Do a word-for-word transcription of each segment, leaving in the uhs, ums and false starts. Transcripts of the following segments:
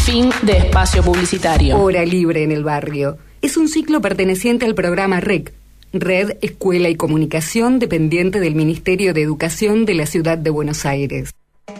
Fin de espacio publicitario. Hora Libre en el Barrio. Es un ciclo perteneciente al programa R E C, Red, Escuela y Comunicación, dependiente del Ministerio de Educación de la Ciudad de Buenos Aires.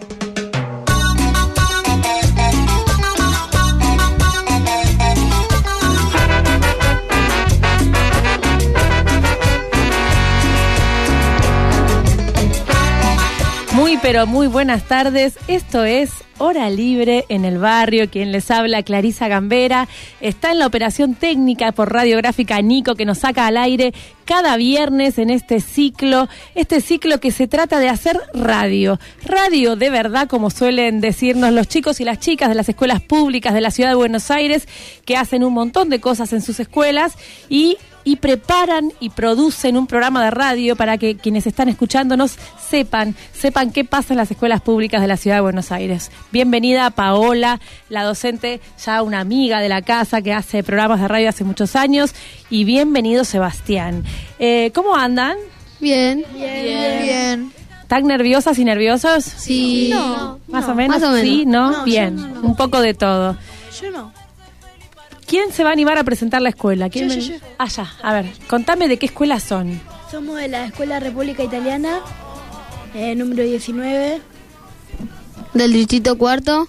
Muy pero muy buenas tardes, esto es Hora Libre en el Barrio, quien les habla Clarisa Gambera, está en la operación técnica por Radiográfica Nico, que nos saca al aire cada viernes en este ciclo, este ciclo que se trata de hacer radio, radio de verdad, como suelen decirnos los chicos y las chicas de las escuelas públicas de la Ciudad de Buenos Aires, que hacen un montón de cosas en sus escuelas y y preparan y producen un programa de radio para que quienes están escuchándonos sepan, sepan qué pasa en las escuelas públicas de la Ciudad de Buenos Aires. Bienvenida Paola, la docente, ya una amiga de la casa que hace programas de radio hace muchos años, y bienvenido Sebastián. Eh, ¿Cómo andan? Bien. Bien. Bien. Bien. ¿Están nerviosas y nerviosos? Sí. No. ¿Más no. o menos? Más o menos. Sí, ¿no? No, Bien, yo no, no. un poco de todo. Yo no. ¿Quién se va a animar a presentar la escuela? ¿Quién Yo, me- yo, yo. Ah, ya, a ver, contame de qué escuela son. Somos de la Escuela República Italiana, eh, número diecinueve, Del distrito cuarto.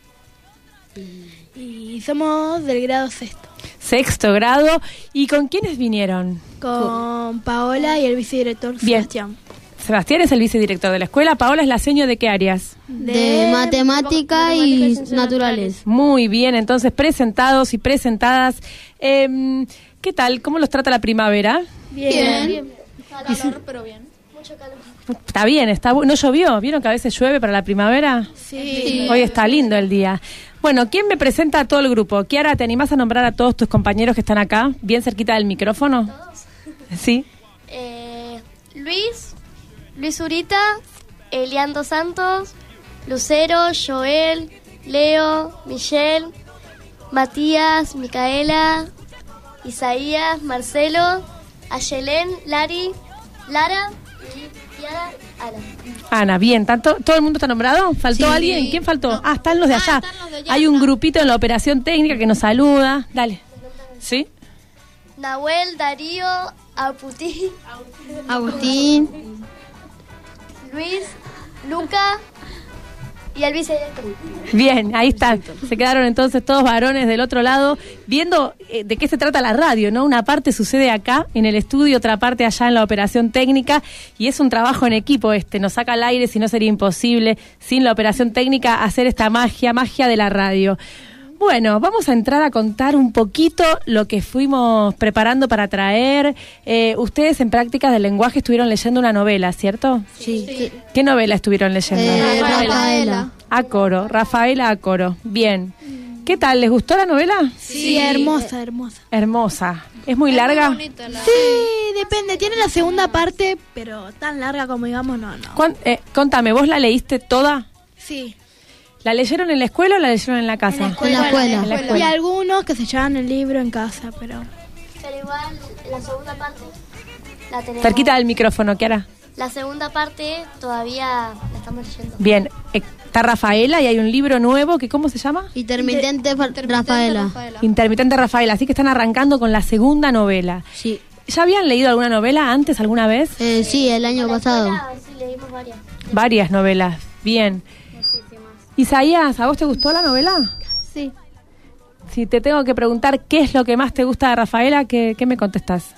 y somos del grado sexto, Sexto grado. ¿Y con quiénes vinieron? con Paola y el vicedirector Bien. Sebastián. Sebastián es el vicedirector de la escuela. Paola es la seño de qué áreas. De, matemática y naturales. Muy bien, entonces presentados y presentadas. Eh, ¿Qué tal? ¿Cómo los trata la primavera? Bien. Calor, pero bien. Mucho calor. Está bien, está bu- ¿no llovió? ¿Vieron que a veces llueve para la primavera? Sí. Hoy está lindo el día. Bueno, ¿quién me presenta a todo el grupo? Kiara, ¿te animás a nombrar a todos tus compañeros que están acá, bien cerquita del micrófono? Sí. Eh, Luis, Luis Urita, Eliando Santos, Lucero, Joel, Leo, Michelle, Matías, Micaela, Isaías, Marcelo, Ayelén, Lari, Lara y Kiara, Ana. Ana, bien, ¿tanto, ¿todo el mundo está nombrado? ¿Faltó Sí. alguien? ¿Quién faltó? Ah, están los de allá. están los de allá. Hay un grupito en la operación técnica que nos saluda. Dale. ¿Sí? Nahuel, Darío, Aputi, Agustín. Luis, Luca y el vicedirector. Bien, ahí están. Se quedaron entonces todos varones del otro lado viendo eh, de qué se trata la radio, ¿no? Una parte sucede acá en el estudio, otra parte allá en la operación técnica, y es un trabajo en equipo este. Nos saca al aire, si no sería imposible sin la operación técnica hacer esta magia, magia de la radio. Bueno, vamos a entrar a contar un poquito lo que fuimos preparando para traer. Eh, ustedes en prácticas del lenguaje estuvieron leyendo una novela, ¿cierto? Sí. ¿Qué novela estuvieron leyendo? Eh, Rafaela. A coro, Rafaela a coro. Bien. ¿Qué tal? ¿Les gustó la novela? Sí, hermosa, hermosa. Hermosa. ¿Es muy larga? Sí, depende. Tiene la segunda parte, pero tan larga como digamos, no, no. ¿Cuán- eh, contame, ¿vos la leíste toda? Sí. ¿La leyeron en la escuela o la leyeron en la casa? En la escuela. En la Y escuela. algunos que se llevan el libro en casa, pero... Pero igual, la segunda parte la tenemos. Cerquita del micrófono, Kiara. La segunda parte todavía la estamos leyendo. Bien. Eh, está Rafaela y hay un libro nuevo que, ¿cómo se llama? Intermitente fa- Rafaela. Intermitente Rafaela. Así que están arrancando con la segunda novela. Sí. ¿Ya habían leído alguna novela antes, alguna vez? Eh, sí, el año La pasado. escuela, sí, leímos varias. Varias novelas. Bien. Isaías, ¿a vos te gustó la novela? Sí. Si te tengo que preguntar qué es lo que más te gusta de Rafaela, ¿qué, qué me contestás?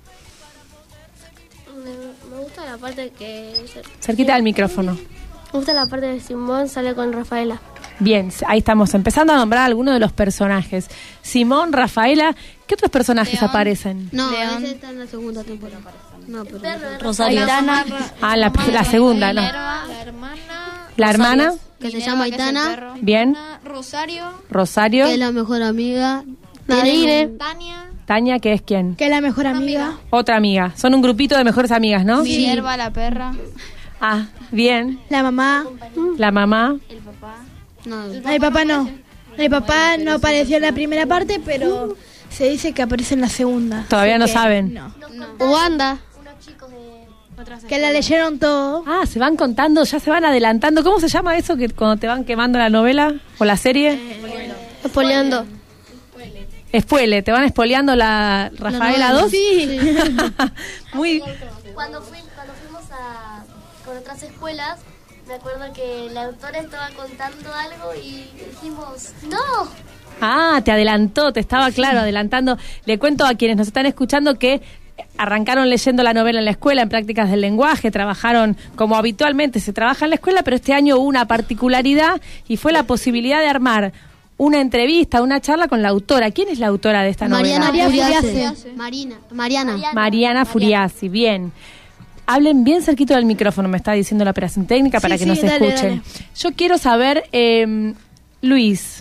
Me, me gusta la parte que... Cerquita del micrófono. Me gusta la parte de Simón sale con Rafaela. Bien, ahí estamos empezando a nombrar algunos de los personajes. Simón, Rafaela, ¿qué otros personajes aparecen? No, ese está en la segunda temporada. No, pero... Rosario. Ah, la, la segunda, ¿no? La hermana. La hermana, Que se llama Aitana, bien. Rosario. Rosario, que es la mejor amiga. Nadine. Tania. Tania, ¿que es quién? Que es la mejor amiga. Otra amiga. Son un grupito de mejores amigas, ¿no? Minerva, la perra. Ah, bien. La mamá. La mamá. No, No, el papá no. El papá no apareció en la primera parte, pero se dice que aparece en la segunda. Todavía Así no que saben. No. Wanda. Unos chicos de... Que la leyeron todo. Ah, se van contando, ya se van adelantando. ¿Cómo se llama eso que cuando te van quemando la novela o la serie? Espoleando. Espuele, ¿te van espoleando la Rafaela dos? Sí. Muy... Cuando, fui, cuando fuimos a, con otras escuelas, me acuerdo que la autora estaba contando algo y dijimos, ¡no! Ah, te adelantó, te estaba claro adelantando. Le cuento a quienes nos están escuchando que arrancaron leyendo la novela en la escuela, en prácticas del lenguaje, trabajaron como habitualmente se trabaja en la escuela, pero este año hubo una particularidad y fue la posibilidad de armar una entrevista, una charla con la autora. ¿Quién es la autora de esta Mariana novela? Furiase. Marina, Mariana. Mariana Furiasi, bien. Hablen bien cerquito del micrófono, me está diciendo la operación técnica, para Sí, que sí, nos dale, escuchen. dale. Yo quiero saber, eh, Luis,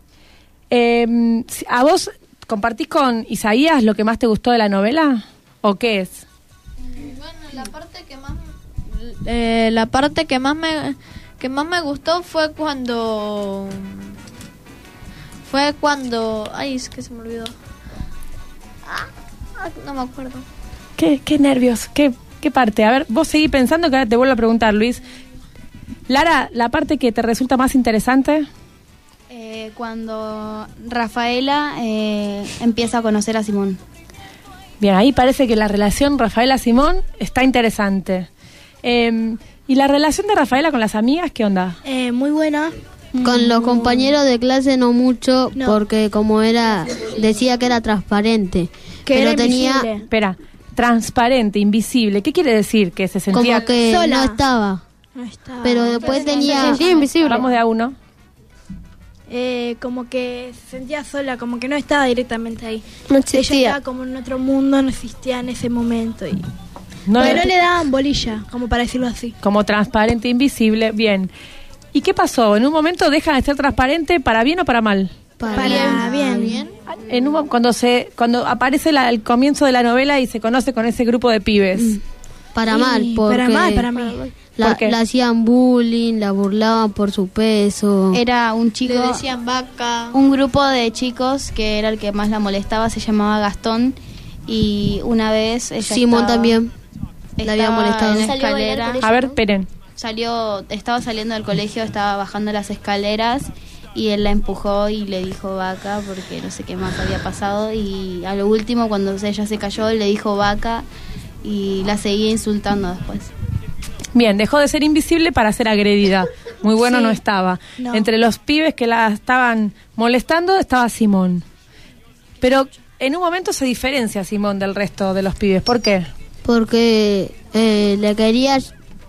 eh, ¿a vos compartís con Isaías lo que más te gustó de la novela? ¿O qué es? Bueno, la parte que más eh, la parte que más me que más me gustó fue cuando fue cuando ay, es que se me olvidó. Ah, ah, no me acuerdo. ¿Qué, qué nervios? ¿Qué, ¿Qué parte? A ver, vos seguí pensando que ahora te vuelvo a preguntar, Luis. Lara, ¿la parte que te resulta más interesante? Eh, cuando Rafaela eh, empieza a conocer a Simón. Bien, ahí parece que la relación Rafaela-Simón está interesante. Eh, ¿Y la relación de Rafaela con las amigas, qué onda? Eh, muy buena. Con los compañeros de clase no mucho, No. porque como era, decía que era transparente. Que pero era tenía invisible. Espera, transparente, invisible. ¿Qué quiere decir? Que se sentía... como que sola. no estaba. No estaba. Pero después tenía... Se sentía invisible. Vamos de a uno. Eh, como que se sentía sola, como que no estaba directamente ahí. No Ella existía. estaba como en otro mundo, no existía en ese momento. Y... No, Pero no le daban bolilla, como para decirlo así. como transparente, invisible, bien. ¿Y qué pasó? ¿En un momento deja de ser transparente para bien o para mal? Para bien. En un, cuando se cuando aparece la- el comienzo de la novela y se conoce con ese grupo de pibes. Para Sí, mal, porque para mal, para mí. La, ¿Por qué? la hacían bullying, la burlaban por su peso. Era un chico, Le decían vaca. un grupo de chicos que era el que más la molestaba, se llamaba Gastón, y una vez ella Simón estaba- también la había estaba molestado. en la Salió a bailar escalera. por ella. A ver, esperen. Salió, estaba saliendo del colegio, estaba bajando las escaleras y él la empujó y le dijo vaca porque no sé qué más había pasado, y a lo último cuando ella se cayó le dijo vaca y la seguía insultando después. Bien, dejó de ser invisible para ser agredida. Muy bueno Sí. no estaba. No. Entre los pibes que la estaban molestando estaba Simón. Pero en un momento se diferencia Simón del resto de los pibes. ¿Por qué? Porque eh, le quería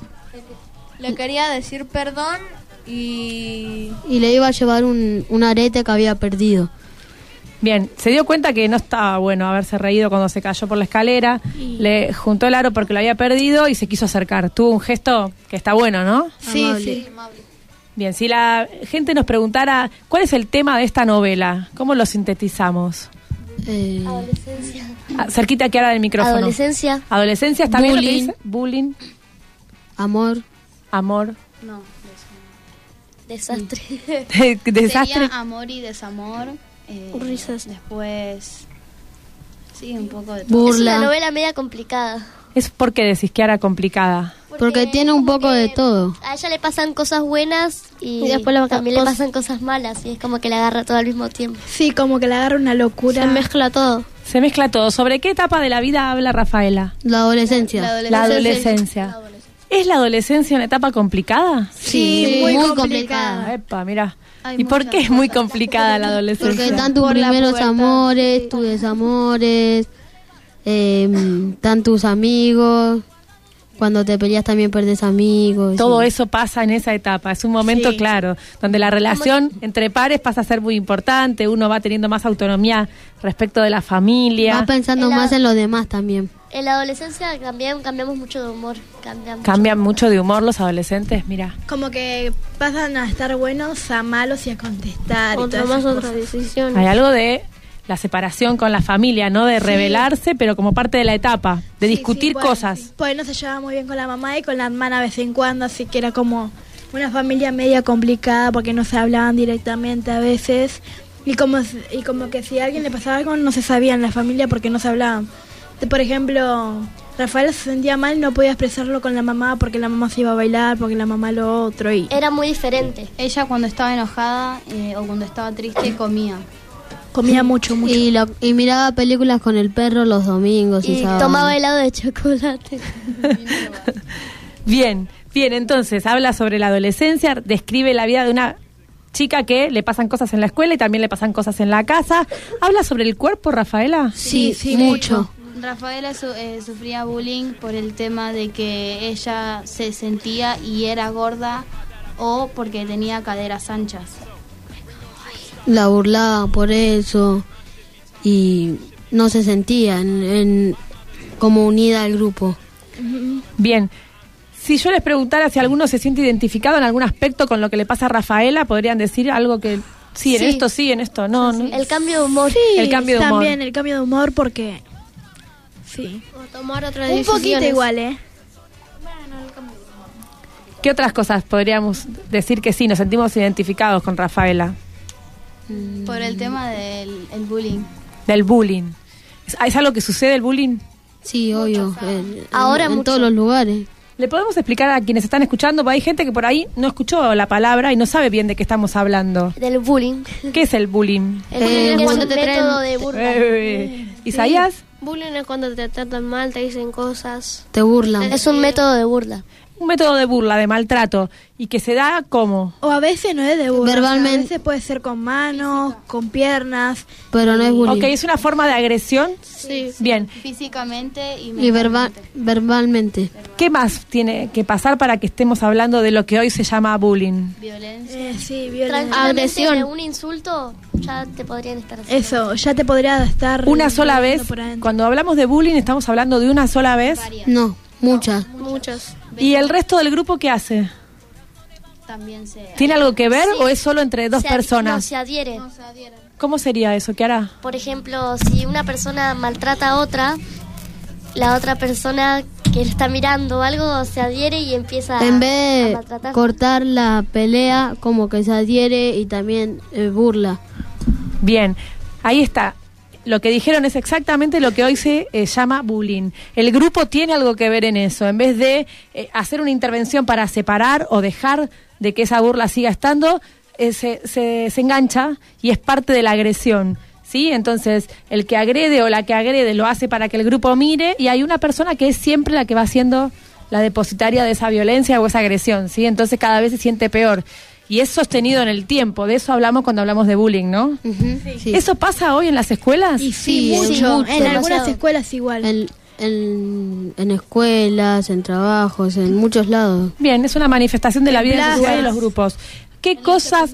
Le quería decir perdón y y le iba a llevar un, un arete que había perdido. Bien, se dio cuenta que no estaba bueno haberse reído cuando se cayó por la escalera, le juntó el aro porque lo había perdido y se quiso acercar. Tuvo un gesto que está bueno, ¿no? Sí, Amable. sí. Bien, si la gente nos preguntara cuál es el tema de esta novela, ¿cómo lo sintetizamos? Eh, Adolescencia. Ah, cerquita que ahora del micrófono. Adolescencia. Adolescencia, ¿está bien lo que Bullying. dice? Bullying, amor. amor, No, Desastre. desastre. sería amor y desamor. eh, Risas. Después, sí, un poco de todo. Burla. Es una novela media complicada. Es porque decís que era complicada. Porque tiene un como poco que de todo. A ella le pasan cosas buenas y, Y después le también le pasa- pasan cosas malas y es como que la agarra todo al mismo tiempo. Sí, como que le agarra una locura. Se mezcla todo. Se mezcla todo. ¿Sobre qué etapa de la vida habla Rafaela? La adolescencia. La adolescencia. ¿Es la adolescencia una etapa complicada? Sí, muy muy, complicada. complicada. Epa, mira. Hay ¿Y por muchas qué es muy complicada la adolescencia? Porque están tus Por la primeros pubertad. amores, tus desamores, eh, están tus amigos. Cuando te peleas también perdés amigos. Todo y- eso pasa en esa etapa. Es un momento, Sí. claro, donde la relación entre pares pasa a ser muy importante. Uno va teniendo más autonomía respecto de la familia. Vas pensando En la- más en los demás también. En la adolescencia cambiamos, cambiamos mucho de humor. Cambiamos. Cambian mucho de humor los adolescentes, mira. Como que pasan a estar buenos a malos y a contestar. y Otra todas más esas otras cosas. decisiones. Hay algo de la separación con la familia, ¿no? De rebelarse, pero como parte de la etapa, de Sí, discutir sí, bueno, cosas. sí. Pues no se llevaba muy bien con la mamá y con la hermana de vez en cuando, así que era como una familia media complicada porque no se hablaban directamente a veces. Y como, y como que si a alguien le pasaba algo no se sabía en la familia porque no se hablaban. por ejemplo, Rafaela se sentía mal, no podía expresarlo con la mamá porque la mamá se iba a bailar, porque la mamá lo otro. Y Era muy diferente. Ella cuando estaba enojada eh, o cuando estaba triste comía. comía mucho, mucho. Y, lo- y miraba películas con el perro los domingos y, Y sábados. tomaba helado de chocolate. Bien, bien, entonces habla sobre la adolescencia, describe la vida de una chica que le pasan cosas en la escuela y también le pasan cosas en la casa. ¿Habla sobre el cuerpo, Rafaela? Sí, Sí, sí, mucho. Rafaela su- eh, sufría bullying por el tema de que ella se sentía y era gorda o porque tenía caderas anchas. La burlaba por eso y no se sentía en, en- como unida al grupo. Bien. Si yo les preguntara si alguno se siente identificado en algún aspecto con lo que le pasa a Rafaela, podrían decir algo que sí, en Sí. esto sí, en esto no. ¿no? El cambio de humor. Sí, el cambio de humor. también el cambio de humor porque... Sí. O tomar otras Un poquito decisiones. igual, ¿eh? ¿Qué otras cosas podríamos decir que sí, nos sentimos identificados con Rafaela? Por el tema del el bullying. Del bullying. ¿Es, es algo que sucede el bullying? Sí, obvio. En, Ahora en, en mucho. todos los lugares. ¿Le podemos explicar a quienes están escuchando? Porque hay gente que por ahí no escuchó la palabra y no sabe bien de qué estamos hablando. Del bullying. ¿Qué es el bullying? El Eh, bullying es cuando un te traen- método de burla. Eh, ¿Isaías? Bullying es cuando te tratan mal, te dicen cosas. Te burlan. Es un método de burla. Un método de burla, de maltrato. ¿Y que se da cómo? O a veces no es de burla. Verbalmente. o sea, a veces puede ser con manos, con piernas. Pero no es bullying. Ok, ¿es una forma de agresión? Sí. Bien. Físicamente y Y verba- mentalmente. verbalmente. ¿Qué más tiene que pasar para que estemos hablando de lo que hoy se llama bullying? Violencia. Eh, sí, violencia. Tranquilamente Agresión. de un insulto ya te podrían estar haciendo. Eso, ya te podría estar... Una sola violando vez, por adentro. cuando hablamos de bullying estamos hablando de una sola vez. No, muchas. Muchos. ¿Y el resto del grupo qué hace? También se... ¿Tiene algo que ver Sí. o es solo entre dos Se ad- No, personas? se adhiere. no se adhieren. ¿Cómo sería eso? ¿Qué hará? Por ejemplo, si una persona maltrata a otra, la otra persona que le está mirando algo se adhiere y empieza En a vez de maltratar. cortar la pelea, como que se adhiere y también eh, burla. Bien, ahí está. Lo que dijeron es exactamente lo que hoy se eh, llama bullying. El grupo tiene algo que ver en eso. En vez de eh, hacer una intervención para separar o dejar de que esa burla siga estando, eh, se, se, se engancha y es parte de la agresión. ¿Sí? Entonces, el que agrede o la que agrede lo hace para que el grupo mire y hay una persona que es siempre la que va siendo la depositaria de esa violencia o esa agresión. ¿Sí? Entonces, cada vez se siente peor. Y es sostenido en el tiempo. De eso hablamos cuando hablamos de bullying, ¿no? Ujú, sí. ¿Eso pasa hoy en las escuelas? Y sí, Sí, mucho. mucho. En algunas Demasiado. escuelas igual. En, en, en escuelas, en trabajos, en muchos lados. Bien, es una manifestación de la En vida plazas. social y los grupos. ¿Qué cosas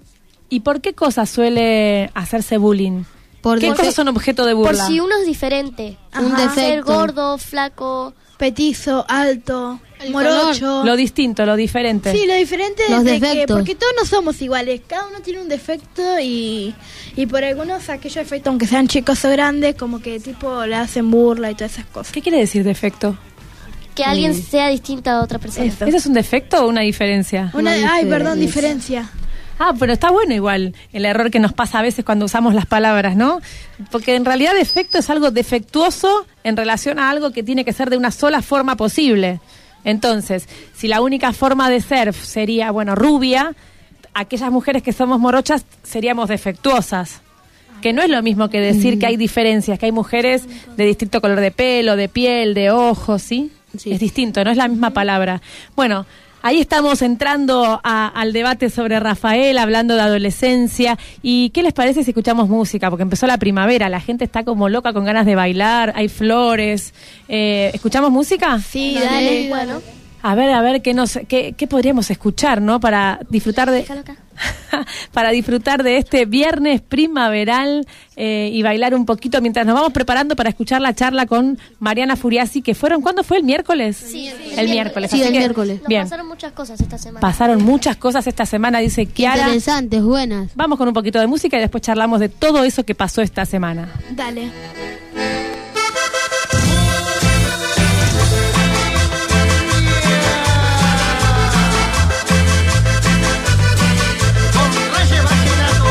y por qué cosas suele hacerse bullying? Por ¿Qué defe- cosas son objeto de Por burla? si uno es diferente. Un Ajá. Ser defecto. gordo, flaco. Petizo, alto, morocho. Lo distinto, lo diferente. Sí, lo diferente Los es de que, defectos. porque todos no somos iguales, cada uno tiene un defecto y, y por algunos aquellos defectos, aunque sean chicos o grandes, como que tipo le hacen burla y todas esas cosas. ¿Qué quiere decir defecto? Que alguien sea distinta a otra persona. Eso. ¿Eso es un defecto o una diferencia? Una, Una ay, perdón, diferencia. diferencia. Ah, pero está bueno igual el error que nos pasa a veces cuando usamos las palabras, ¿no? Porque en realidad defecto es algo defectuoso en relación a algo que tiene que ser de una sola forma posible. Entonces, si la única forma de ser sería, bueno, rubia, aquellas mujeres que somos morochas seríamos defectuosas. Que no es lo mismo que decir que hay diferencias, que hay mujeres de distinto color de pelo, de piel, de ojos, ¿sí? Sí. Es distinto, no es la misma palabra. Bueno, ahí estamos entrando a- al debate sobre Rafael, hablando de adolescencia. ¿Y qué les parece si escuchamos música? Porque empezó la primavera, la gente está como loca con ganas de bailar, hay flores. Eh, ¿Escuchamos música? Sí, Dale, dale. bueno. A ver, a ver, ¿qué, nos, qué, qué podríamos escuchar, ¿no? Para disfrutar de... Déjalo acá. para disfrutar de este viernes primaveral eh, y bailar un poquito mientras nos vamos preparando para escuchar la charla con Mariana Furiasi, que fueron, ¿cuándo fue? ¿El miércoles? Sí, sí, el miércoles. Sí, así el que, miércoles. Nos Bien, pasaron muchas cosas esta semana. pasaron muchas cosas esta semana, dice Kiara. Interesantes, buenas. Vamos con un poquito de música y después charlamos de todo eso que pasó esta semana. Dale.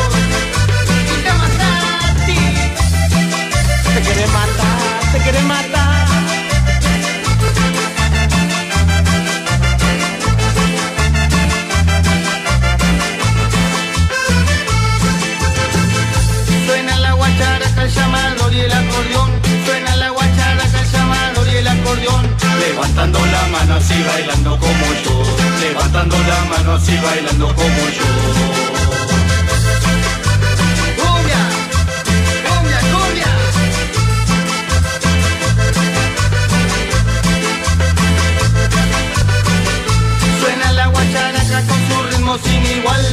Te quiere matar, te quiere matar. el llamador y el acordeón. Suena la guacharaca, el llamador y el acordeón. Levantando la mano así bailando como yo. Levantando la mano así bailando como yo. Cumbia, cumbia, cumbia. Suena la guacharaca con su ritmo sin igual.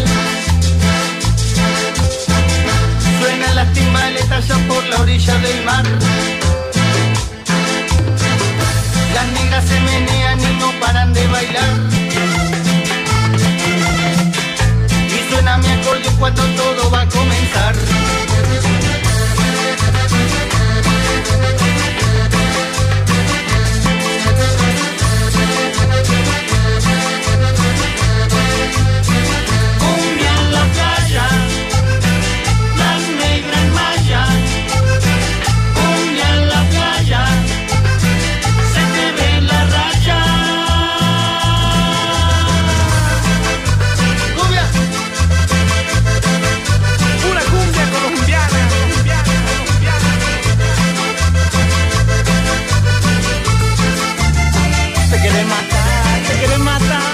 Suenan las timbaletas allá por la orilla del mar. Las negras se menean y no paran de bailar. Y suena mi acordeón cuando todo va a comenzar. Cumbia en la playa, las negras mayas. Cumbia en la playa, se te ve la raya. Cumbia, pura cumbia colombiana, colombiana, colombiana. Te quieren matar, te quieren matar.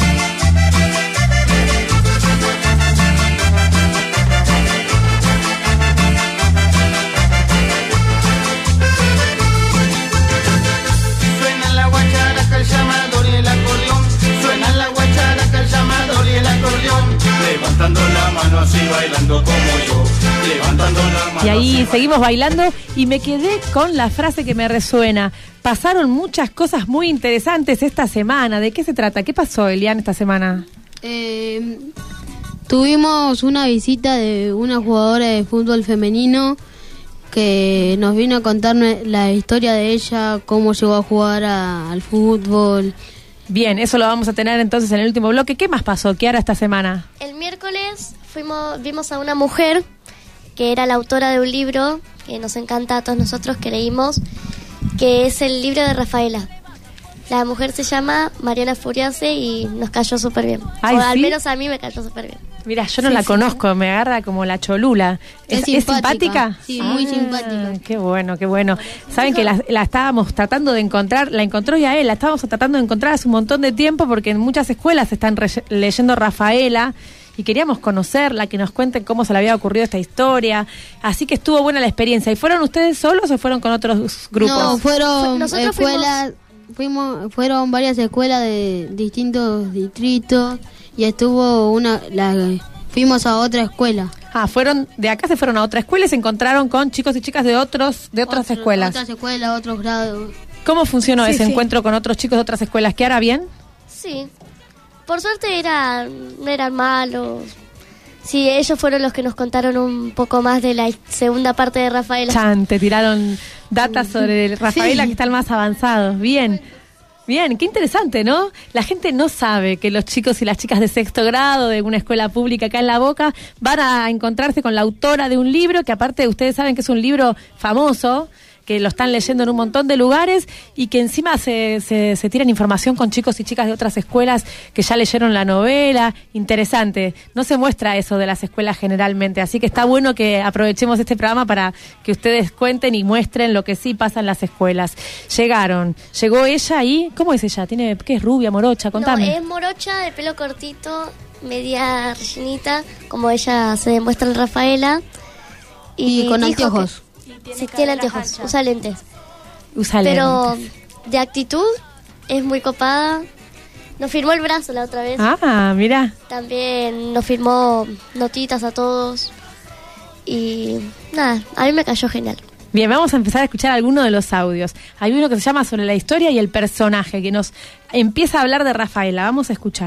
Suena la guacharaca, el llamador y el acordeón. Suena la guacharaca, el llamador y el acordeón. Levantando la mano así bailando como yo. Levantando la mano. Y ahí así seguimos bailando y me quedé con la frase que me resuena. Pasaron muchas cosas muy interesantes esta semana. ¿De qué se trata? ¿Qué pasó, Elian, esta semana? Eh, tuvimos una visita de una jugadora de fútbol femenino que nos vino a contar nue- la historia de ella, cómo llegó a jugar a- al fútbol. Bien, eso lo vamos a tener entonces en el último bloque. ¿Qué más pasó, Kiara, esta semana? El miércoles fuimos, vimos a una mujer que era la autora de un libro que nos encanta a todos nosotros, que leímos, que es el libro de Rafaela. La mujer se llama Mariana Furiase y nos cayó súper bien. Ay, o al ¿sí? menos a mí me cayó súper bien. Mira, yo no Sí, la sí. conozco, me agarra como la cholula. Es ¿Es, es simpática. simpática? Sí, muy Ah, simpática. Qué bueno, qué bueno. Saben que la, la estábamos tratando de encontrar, la encontró Yael, la estábamos tratando de encontrar hace un montón de tiempo porque en muchas escuelas están re- leyendo Rafaela y queríamos conocerla, que nos cuenten cómo se le había ocurrido esta historia. Así que estuvo buena la experiencia. ¿Y fueron ustedes solos o fueron con otros grupos? No, fueron Fu- nosotros escuelas, fuimos, fueron varias escuelas de distintos distritos y estuvo una, la, fuimos a otra escuela. Ah, fueron de acá se fueron a otra escuela y se encontraron con chicos y chicas de otros de otras Otro- escuelas. Otras escuelas, otros grados. ¿Cómo funcionó Sí, ese sí. encuentro con otros chicos de otras escuelas? ¿Qué hará bien? Sí, por suerte era, no eran malos. Sí, ellos fueron los que nos contaron un poco más de la segunda parte de Rafaela. Chan, te tiraron datas sobre Rafaela Sí. que están más avanzados. Bien, bien, qué interesante, ¿no? La gente no sabe que los chicos y las chicas de sexto grado de una escuela pública acá en La Boca van a encontrarse con la autora de un libro que aparte ustedes saben que es un libro famoso, que lo están leyendo en un montón de lugares y que encima se, se, se tiran información con chicos y chicas de otras escuelas que ya leyeron la novela. Interesante. No se muestra eso de las escuelas generalmente, así que está bueno que aprovechemos este programa para que ustedes cuenten y muestren lo que sí pasa en las escuelas. Llegaron, llegó ella y... ¿Cómo es ella? ¿Tiene, qué es, rubia, morocha? Contame. No, es morocha, de pelo cortito, media rellenita, como ella se demuestra en Rafaela. Y, con dijo anteojos. que- Sí, tiene anteojos, usa lentes. Usa Pero lentes. de actitud es muy copada. Nos firmó el brazo la otra vez. Ah, mira. También nos firmó notitas a todos. Y nada, a mí me cayó genial. Bien, vamos a empezar a escuchar algunos de los audios. Hay uno que se llama Sobre la historia y el personaje, que nos empieza a hablar de Rafaela. Vamos a escuchar.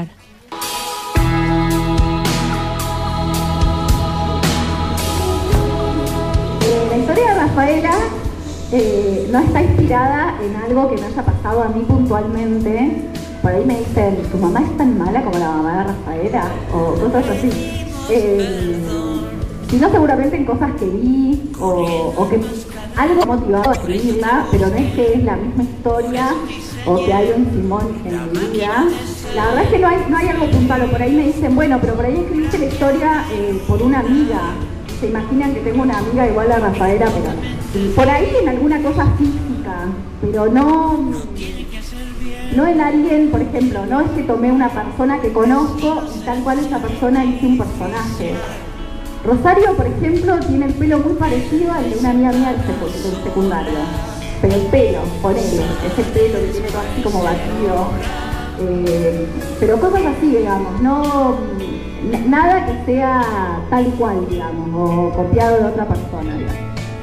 La historia de Rafaela eh, no está inspirada en algo que me haya pasado a mí puntualmente. Por ahí me dicen, ¿tu mamá es tan mala como la mamá de Rafaela? O cosas así. Eh, sino seguramente en cosas que vi o, o que algo motivado a escribirla, pero no es que es la misma historia o que hay un Simón en mi vida. La verdad es que no hay, no hay algo puntual, o por ahí me dicen, bueno, pero por ahí escribiste la historia eh, por una amiga. se imaginan que tengo una amiga igual a Rafaela, pero por ahí en alguna cosa física, pero no, no en alguien, por ejemplo, no es que tomé una persona que conozco y tal cual esa persona hice un personaje. Rosario, por ejemplo, tiene el pelo muy parecido al de una amiga mía del, secu- del secundario, pero el pelo, ponele, ese pelo que tiene todo así como batido, eh, pero cosas así, digamos, no n- nada que sea tal cual, digamos, o copiado de otra persona, digamos.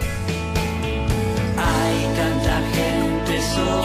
Hay tanta gente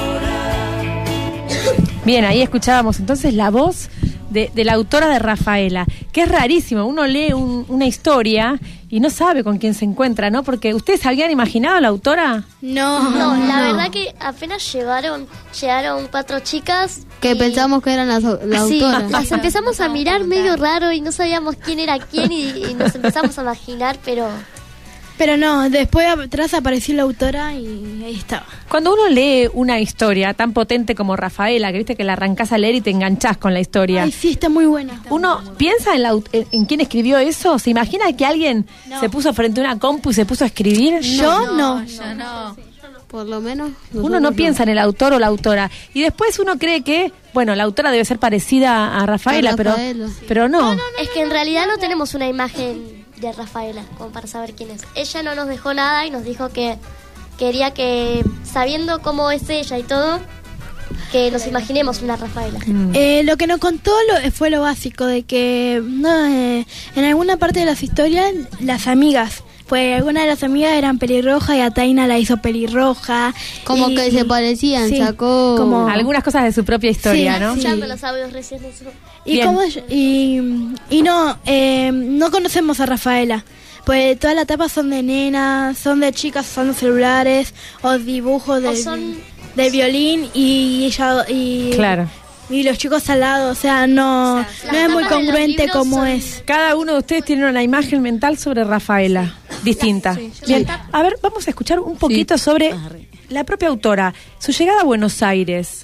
sola. Bien, ahí escuchábamos entonces la voz de, de la autora de Rafaela, que es rarísimo, uno lee un, una historia y no sabe con quién se encuentra, ¿no? Porque ¿ustedes habían imaginado a la autora? No, no, la verdad que apenas llegaron, llegaron cuatro chicas Que y- pensamos que eran las, la Sí, autora. las empezamos a mirar medio raro y no sabíamos quién era quién y, y nos empezamos a imaginar, pero Pero no, después atrás apareció la autora y ahí estaba. Cuando uno lee una historia tan potente como Rafaela, que viste que la arrancás a leer y te enganchás con la historia, Ay, sí, está muy buena. uno piensa en, la, aut- en, en quién escribió eso. ¿Se imagina que alguien se puso frente a una compu y se puso a escribir? Yo no. Yo no. Por lo menos. Uno no piensa en el autor o la autora. Y después uno cree que, bueno, la autora debe ser parecida a Rafaela, A pero, Rafaela. pero no. es que en realidad no tenemos una imagen de Rafaela como para saber quién es. Ella no nos dejó nada y nos dijo que quería que, sabiendo cómo es ella y todo, que nos imaginemos una Rafaela. Eh, lo que nos contó lo, fue lo básico, de que no, eh, en alguna parte de las historias, las amigas, pues algunas de las amigas eran pelirrojas y a Taina la hizo pelirroja. Como y- que se parecían, sí, sacó... como- Algunas cosas de su propia historia, Sí, ¿no? sí. Escuchando los audios recién eso. Y, Bien. cómo, y, y no, eh, no conocemos a Rafaela. Pues todas las tapas son de nenas, son de chicas usando celulares o dibujos del, son- del violín y ella y, Claro. y los chicos al lado, o sea, no, las no es muy tapas de los congruente libros como son- es. Cada uno de ustedes tiene una imagen mental sobre Rafaela, distinta. Bien, a ver, vamos a escuchar un poquito sobre la propia autora, su llegada a Buenos Aires.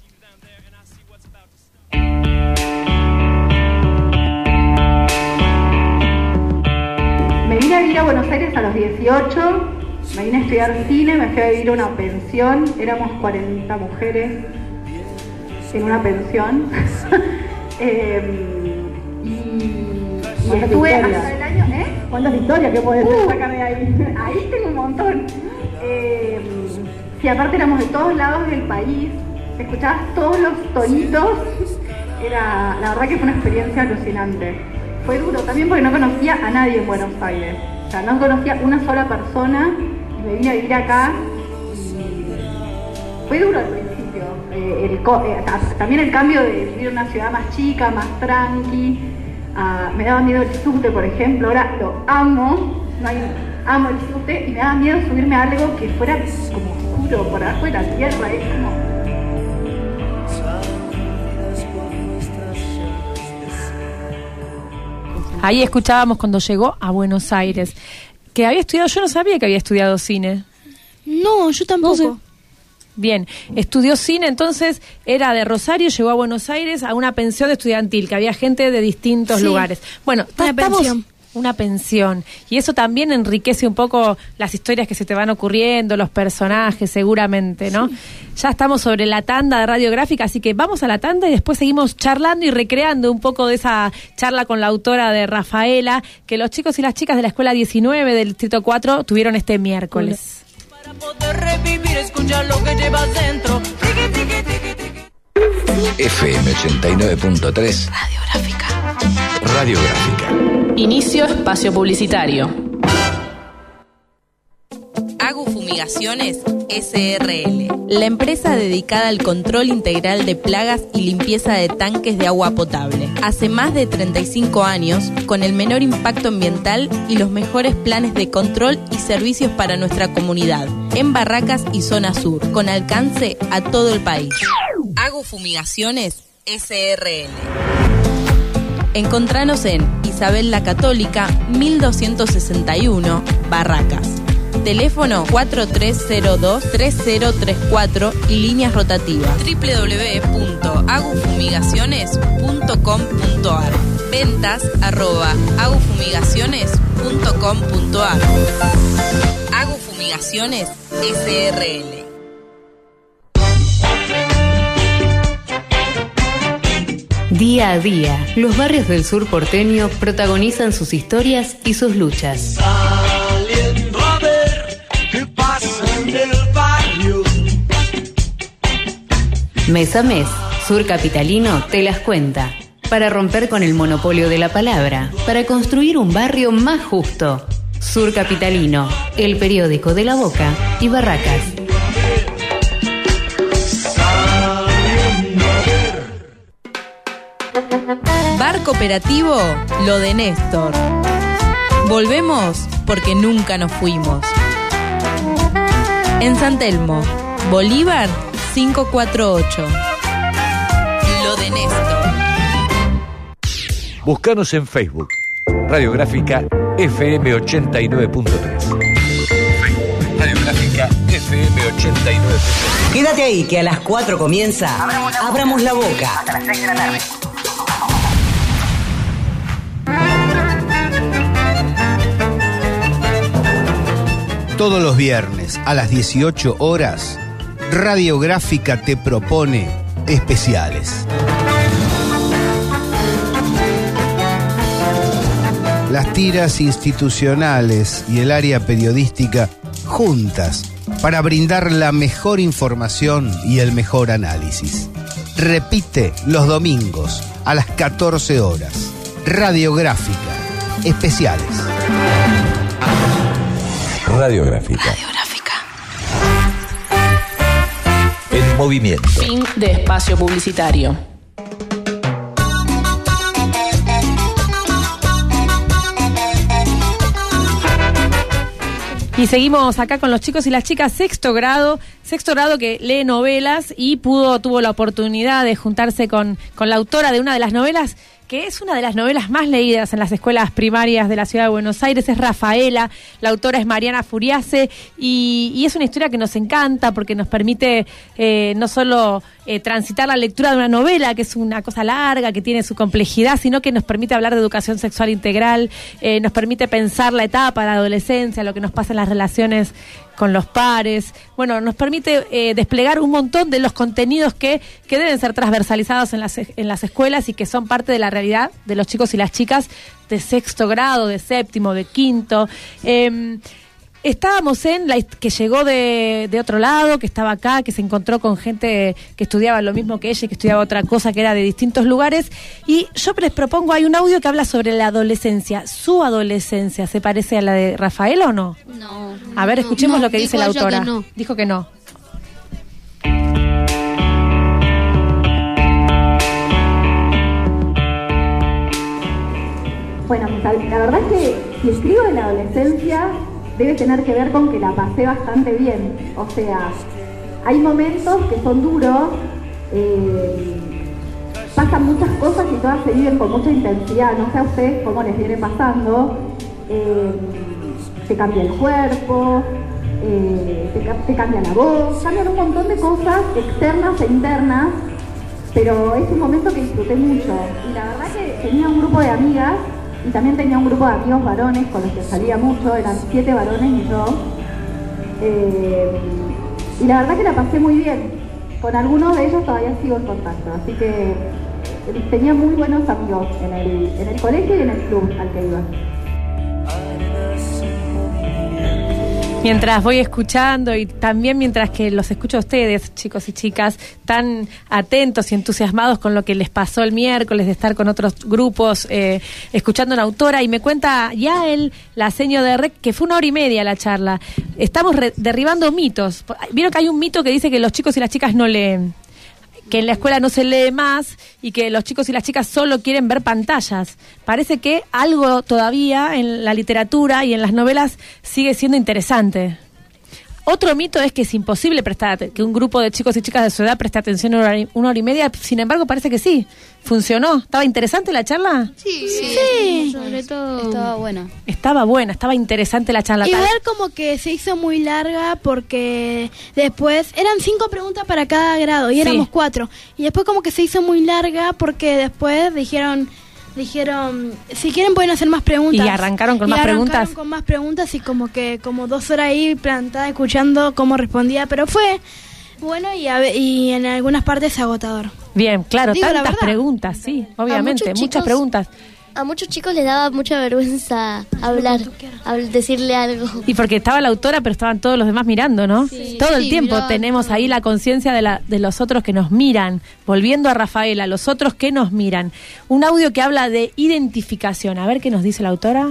Me vine a vivir a Buenos Aires a los dieciocho, me vine a estudiar cine, me fui a vivir a una pensión, éramos cuarenta mujeres en una pensión. Eh, y, y estuve hasta el año... ¿eh? ¿Cuántas historias que puedes sacar de ahí? Ahí tengo un montón. Eh, sí, aparte éramos de todos lados del país, escuchabas todos los tonitos, era, la verdad que fue una experiencia alucinante. Fue duro también porque no conocía a nadie en Buenos Aires, o sea, no conocía una sola persona y me vine a vivir acá y fue duro al principio. Eh, el co- eh, ta- también el cambio de vivir en una ciudad más chica, más tranqui, ah, me daba miedo el subte, por ejemplo, ahora lo amo, no hay, amo el subte y me daba miedo subirme a algo que fuera como oscuro por abajo de la tierra, es como... Ahí escuchábamos cuando llegó a Buenos Aires, que había estudiado, yo no sabía que había estudiado cine. No, yo tampoco. No sé. Bien, estudió cine, entonces era de Rosario, llegó a Buenos Aires a una pensión estudiantil, que había gente de distintos Sí. lugares. Bueno, Una estamos- pensión. Una pensión. Y eso también enriquece un poco las historias que se te van ocurriendo, los personajes, seguramente, ¿no? Ya estamos sobre la tanda de radiográfica, así que vamos a la tanda y después seguimos charlando y recreando un poco de esa charla con la autora de Rafaela, que los chicos y las chicas de la Escuela diecinueve del Distrito cuatro tuvieron este miércoles. Para poder revivir, escucha lo que llevas dentro. Tiki, tiki, tiki, tiki. F M ochenta y nueve punto tres Radiográfica. Radiográfica. Inicio espacio publicitario. Agu Fumigaciones S R L, la empresa dedicada al control integral de plagas y limpieza de tanques de agua potable. Hace más de treinta y cinco años, con el menor impacto ambiental y los mejores planes de control y servicios para nuestra comunidad, en Barracas y Zona Sur, con alcance a todo el país. Agu Fumigaciones S R L. Encontranos en Isabel la Católica, mil doscientos sesenta y uno, Barracas. Teléfono cuatro tres cero dos, tres cero tres cuatro y líneas rotativas. doble u doble u doble u punto agufumigaciones punto com punto a r. Ventas arroba agufumigaciones punto com punto a r. Agufumigaciones S R L. Día a día, los barrios del sur porteño protagonizan sus historias y sus luchas. Saliendo a ver qué pasa en el barrio. Mes a mes, Sur Capitalino te las cuenta. Para romper con el monopolio de la palabra, para construir un barrio más justo. Sur Capitalino, el periódico de La Boca y Barracas. Bar Cooperativo Lo de Néstor. Volvemos porque nunca nos fuimos. En San Telmo, Bolívar cinco cuatro ocho. Lo de Néstor. Búscanos en Facebook. Radiográfica F M ochenta y nueve punto tres. Radiográfica F M ochenta y nueve punto tres. Quédate ahí que a las cuatro comienza Abramos la, Abramos la Boca. Hasta las seis de la tarde. Todos los viernes a las dieciocho horas, Radiográfica te propone especiales. Las tiras institucionales y el área periodística juntas para brindar la mejor información y el mejor análisis. Repite los domingos a las catorce horas. Radiográfica, especiales. Radiográfica. Radiográfica. En movimiento. Fin de espacio publicitario. Y seguimos acá con los chicos y las chicas sexto grado, sexto grado que lee novelas y pudo, tuvo la oportunidad de juntarse con, con la autora de una de las novelas, que es una de las novelas más leídas en las escuelas primarias de la ciudad de Buenos Aires, es Rafaela, la autora es Mariana Furiase, y, y es una historia que nos encanta porque nos permite eh, no solo eh, transitar la lectura de una novela, que es una cosa larga, que tiene su complejidad, sino que nos permite hablar de educación sexual integral, eh, nos permite pensar la etapa, la adolescencia, lo que nos pasa en las relaciones con los pares. Bueno, nos permite eh, desplegar un montón de los contenidos que, que deben ser transversalizados en las, en las escuelas y que son parte de la realidad de los chicos y las chicas de sexto grado, de séptimo, de quinto. Eh, estábamos en la que llegó de, de otro lado, que estaba acá, que se encontró con gente que estudiaba lo mismo que ella y que estudiaba otra cosa, que era de distintos lugares, y yo les propongo, hay un audio que habla sobre la adolescencia. ¿Su adolescencia se parece a la de Rafael o no? No. A ver, escuchemos no, lo que dice la autora. Que no. Dijo que no. Bueno, la verdad es que si escribo de la adolescencia debe tener que ver con que la pasé bastante bien. O sea, hay momentos que son duros, eh, pasan muchas cosas y todas se viven con mucha intensidad. No sé a ustedes cómo les viene pasando. Eh, te cambia el cuerpo, eh, te, te cambia la voz, cambian un montón de cosas externas e internas, pero es un momento que disfruté mucho. Y la verdad que tenía un grupo de amigas y también tenía un grupo de amigos varones con los que salía mucho, eran siete varones y yo. Eh, y la verdad que la pasé muy bien. Con algunos de ellos todavía sigo en contacto, así que tenía muy buenos amigos en el, en el colegio y en el club al que iba. Mientras voy escuchando y también mientras que los escucho a ustedes, chicos y chicas, tan atentos y entusiasmados con lo que les pasó el miércoles de estar con otros grupos, eh, escuchando a una autora, y me cuenta Yael, la seño de R E C, que fue una hora y media la charla. Estamos re- derribando mitos. Vieron que hay un mito que dice que los chicos y las chicas no leen, que en la escuela no se lee más y que los chicos y las chicas solo quieren ver pantallas. Parece que algo todavía en la literatura y en las novelas sigue siendo interesante. Otro mito es que es imposible prestar, que un grupo de chicos y chicas de su edad preste atención una hora, y, una hora y media. Sin embargo, parece que sí. ¿Funcionó? ¿Estaba interesante la charla? Sí, Sí, sí. sobre todo estaba buena. Estaba buena, estaba interesante la charla. Igual como que se hizo muy larga porque después eran cinco preguntas para cada grado y éramos Sí. cuatro. Y después como que se hizo muy larga porque después dijeron, dijeron, si quieren pueden hacer más preguntas. Y arrancaron con Y más arrancaron preguntas. con más preguntas y como que como dos horas ahí plantada escuchando cómo respondía, pero fue bueno y, a ve- y en algunas partes agotador. Bien, claro, Digo la tantas verdad. preguntas, sí, obviamente, muchos muchas chicos- preguntas. A muchos chicos les daba mucha vergüenza hablar, hab- decirle algo. Y porque estaba la autora, pero estaban todos los demás mirando, ¿no? Sí. Todo el Sí, tiempo miraban tenemos todo. ahí la conciencia de, la, de los otros que nos miran. Volviendo a Rafaela, los otros que nos miran. Un audio que habla de identificación. A ver qué nos dice la autora.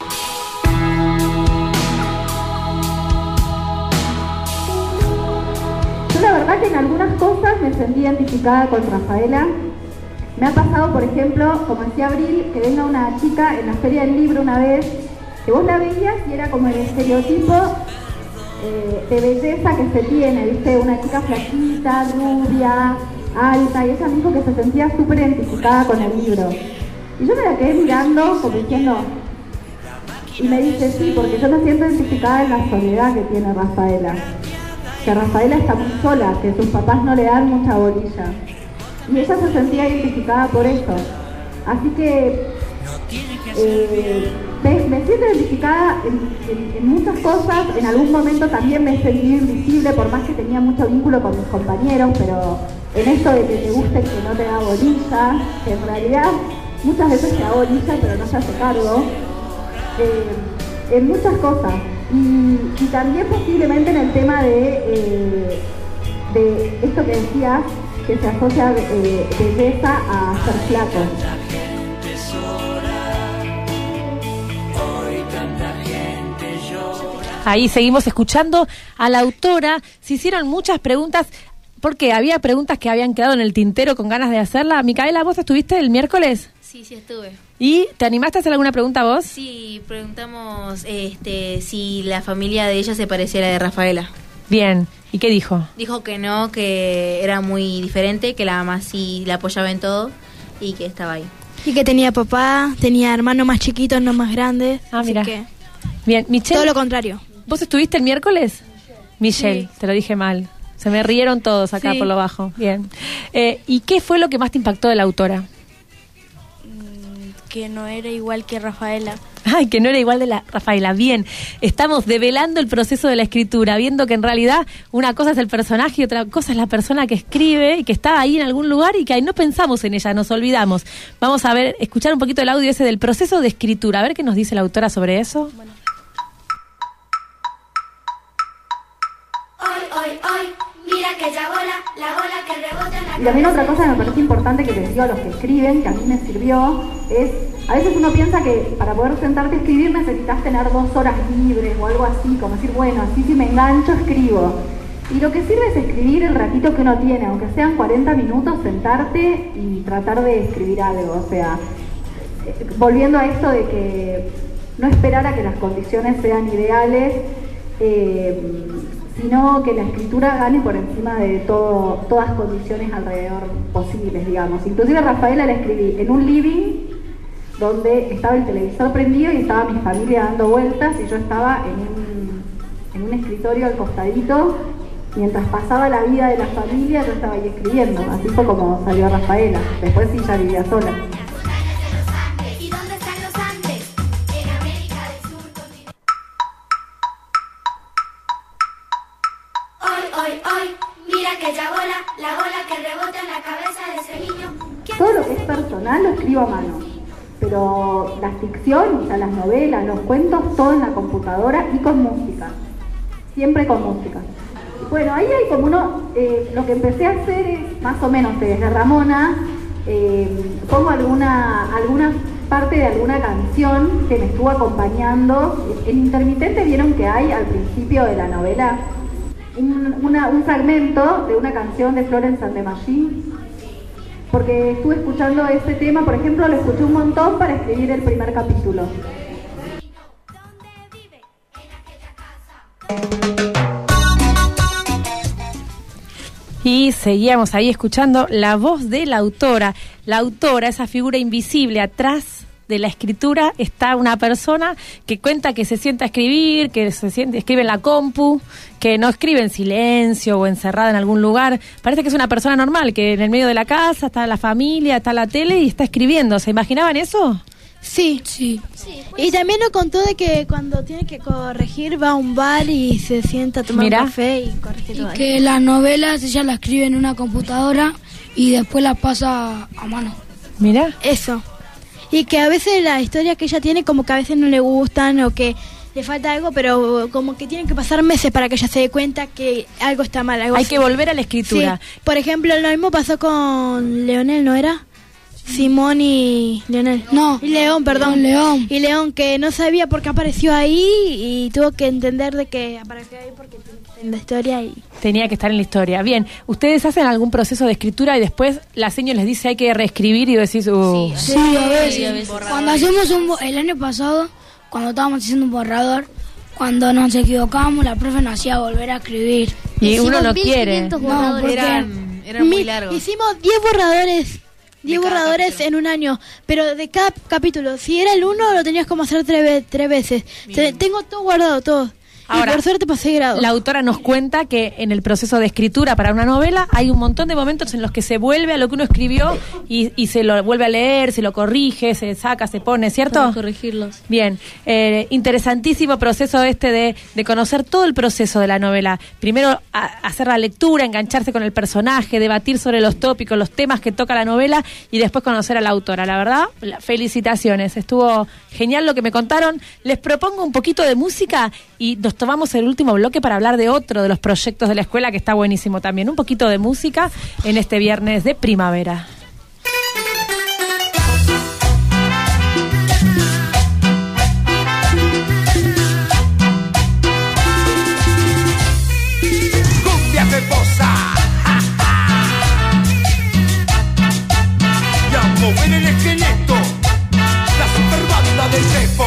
Yo la verdad que en algunas cosas me sentí identificada con Rafaela. Me ha pasado, por ejemplo, como decía Abril, que venga una chica en la feria del libro una vez, que vos la veías y era como el estereotipo eh, de belleza que se tiene, ¿viste? Una chica flaquita, rubia, alta, y ella me dijo que se sentía súper identificada con el libro. Y yo me la quedé mirando como diciendo, y me dice, sí, porque yo me siento identificada en la soledad que tiene Rafaela. Que Rafaela está muy sola, que sus papás no le dan mucha bolilla. Y ella se sentía identificada por eso. Así que eh, me, me siento identificada en, en, en muchas cosas. En algún momento también me sentí invisible, por más que tenía mucho vínculo con mis compañeros, pero en esto de que te guste que no te da bolilla, que en realidad muchas veces te da bolilla pero no se hace cargo, eh, en muchas cosas. Y, y también posiblemente en el tema de, eh, de esto que decías, que se asocia eh, belleza a ser flaco. Ahí seguimos escuchando a la autora. Se hicieron muchas preguntas, porque había preguntas que habían quedado en el tintero con ganas de hacerla. Micaela, ¿vos estuviste el miércoles? Sí, sí estuve. ¿Y te animaste a hacer alguna pregunta vos? Sí, preguntamos este, si la familia de ella se pareciera a la de Rafaela. Bien. ¿Y qué dijo? Dijo que no, que era muy diferente, que la mamá sí la apoyaba en todo y que estaba ahí. Y que tenía papá, tenía hermanos más chiquitos, no más grandes. Ah, así mira. que Bien, Michelle. todo lo contrario. ¿Vos estuviste el miércoles? Michelle, Sí. te lo dije mal. Se me rieron todos acá Sí. por lo bajo. Bien. Eh, ¿Y qué fue lo que más te impactó de la autora? Que no era igual que Rafaela. Ay, que no era igual de la Rafaela. Bien, estamos develando el proceso de la escritura, viendo que en realidad una cosa es el personaje y otra cosa es la persona que escribe y que está ahí en algún lugar y que ahí no pensamos en ella, nos olvidamos. Vamos a ver, escuchar un poquito el audio ese del proceso de escritura, a ver qué nos dice la autora sobre eso. Hoy, hoy, hoy, mira aquella bola, la bola que rebota en la Y también otra cosa que me parece importante que les digo a los que escriben, que a mí me sirvió, es, a veces uno piensa que para poder sentarte a escribir necesitas tener dos horas libres o algo así, como decir, bueno, así si me engancho escribo. Y lo que sirve es escribir el ratito que uno tiene, aunque sean cuarenta minutos, sentarte y tratar de escribir algo. O sea, eh, volviendo a esto de que no esperar a que las condiciones sean ideales, eh, sino que la escritura gane por encima de todo, todas condiciones alrededor posibles, digamos. Inclusive a Rafaela la escribí en un living donde estaba el televisor prendido y estaba mi familia dando vueltas y yo estaba en un, en un escritorio al costadito. Mientras pasaba la vida de la familia, yo estaba ahí escribiendo. Así fue como salió Rafaela. Después sí, ya vivía sola. ¿Y dónde están los Andes? En América del Sur. Hoy, hoy, hoy, mira aquella bola, la bola que rebota en la cabeza de ese niño. Todo lo que es personal lo escribo a mano. Pero la ficción, o sea, las novelas, los cuentos, todo en la computadora y con música. Siempre con música. Bueno, ahí hay como uno, eh, lo que empecé a hacer es, más o menos desde Ramona, eh, pongo alguna, alguna parte de alguna canción que me estuvo acompañando. En Intermitente vieron que hay al principio de la novela un, una, un fragmento de una canción de Florence and the Machine, porque estuve escuchando ese tema, por ejemplo, lo escuché un montón para escribir el primer capítulo. Y seguíamos ahí escuchando la voz de la autora. La autora, esa figura invisible atrás de la escritura, está una persona que cuenta que se sienta a escribir, que se siente, escribe en la compu, que no escribe en silencio o encerrada en algún lugar. Parece que es una persona normal, que en el medio de la casa está la familia, está la tele y está escribiendo. ¿Se imaginaban eso? Sí, sí. Y también nos contó de que cuando tiene que corregir va a un bar y se sienta a tomar Mirá. un café y corrige todo. Y que las novelas ella las escribe en una computadora y después las pasa a mano. Mira. Eso. Y que a veces las historias que ella tiene como que a veces no le gustan o que le falta algo, pero como que tienen que pasar meses para que ella se dé cuenta que algo está mal. Algo Hay así. que volver a la escritura. Sí. Por ejemplo, lo mismo pasó con Leonel, ¿no era? Simón y Leonel. No. Y León, perdón. León. Y León, que no sabía por qué apareció ahí y tuvo que entender de que apareció ahí porque tiene que estar en la historia y... Tenía que estar en la historia. Bien, ¿ustedes hacen algún proceso de escritura y después la seño les dice hay que reescribir y decís... Uh, Sí, a veces. a veces. Cuando hacemos un... bo- El año pasado, cuando estábamos haciendo un borrador, cuando nos equivocábamos, la profe nos hacía volver a escribir. Y uno no quiere. No, porque eran, eran muy mi- largos. Hicimos diez borradores. diez borradores en un año, pero de cada capítulo. Si era el uno, lo tenías como hacer tres, ve- tres veces. Te- tengo todo guardado, todo. Ahora, y por suerte pasé grado. La autora nos cuenta que en el proceso de escritura para una novela hay un montón de momentos en los que se vuelve a lo que uno escribió y, y se lo vuelve a leer, se lo corrige, se saca, se pone, ¿cierto? Para corregirlos. Bien, eh, interesantísimo proceso este de, de conocer todo el proceso de la novela. Primero a, hacer la lectura, engancharse con el personaje, debatir sobre los tópicos, los temas que toca la novela y después conocer a la autora. La verdad, la- felicitaciones, estuvo genial lo que me contaron. Les propongo un poquito de música y nos tomamos el último bloque para hablar de otro de los proyectos de la escuela que está buenísimo también. Un poquito de música en este viernes de primavera. Cumbia peposa. Y a mover el esqueleto, la superbanda del Pepo.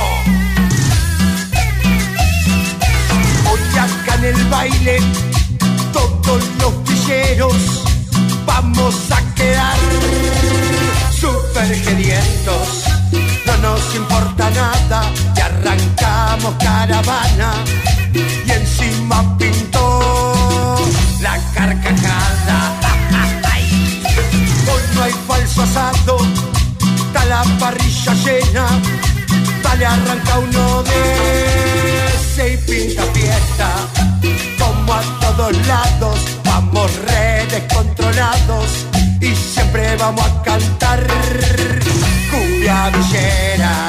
Hoy acá en el baile, todos los villeros vamos a quedar super gedientos. No nos importa nada y arrancamos caravana. Y encima pintó la carcajada. Hoy no hay falso asado, está la parrilla llena. Dale, arranca uno de ese y pinta fiesta. Como a todos lados, vamos re descontrolados. Y siempre vamos a cantar cumbia villera.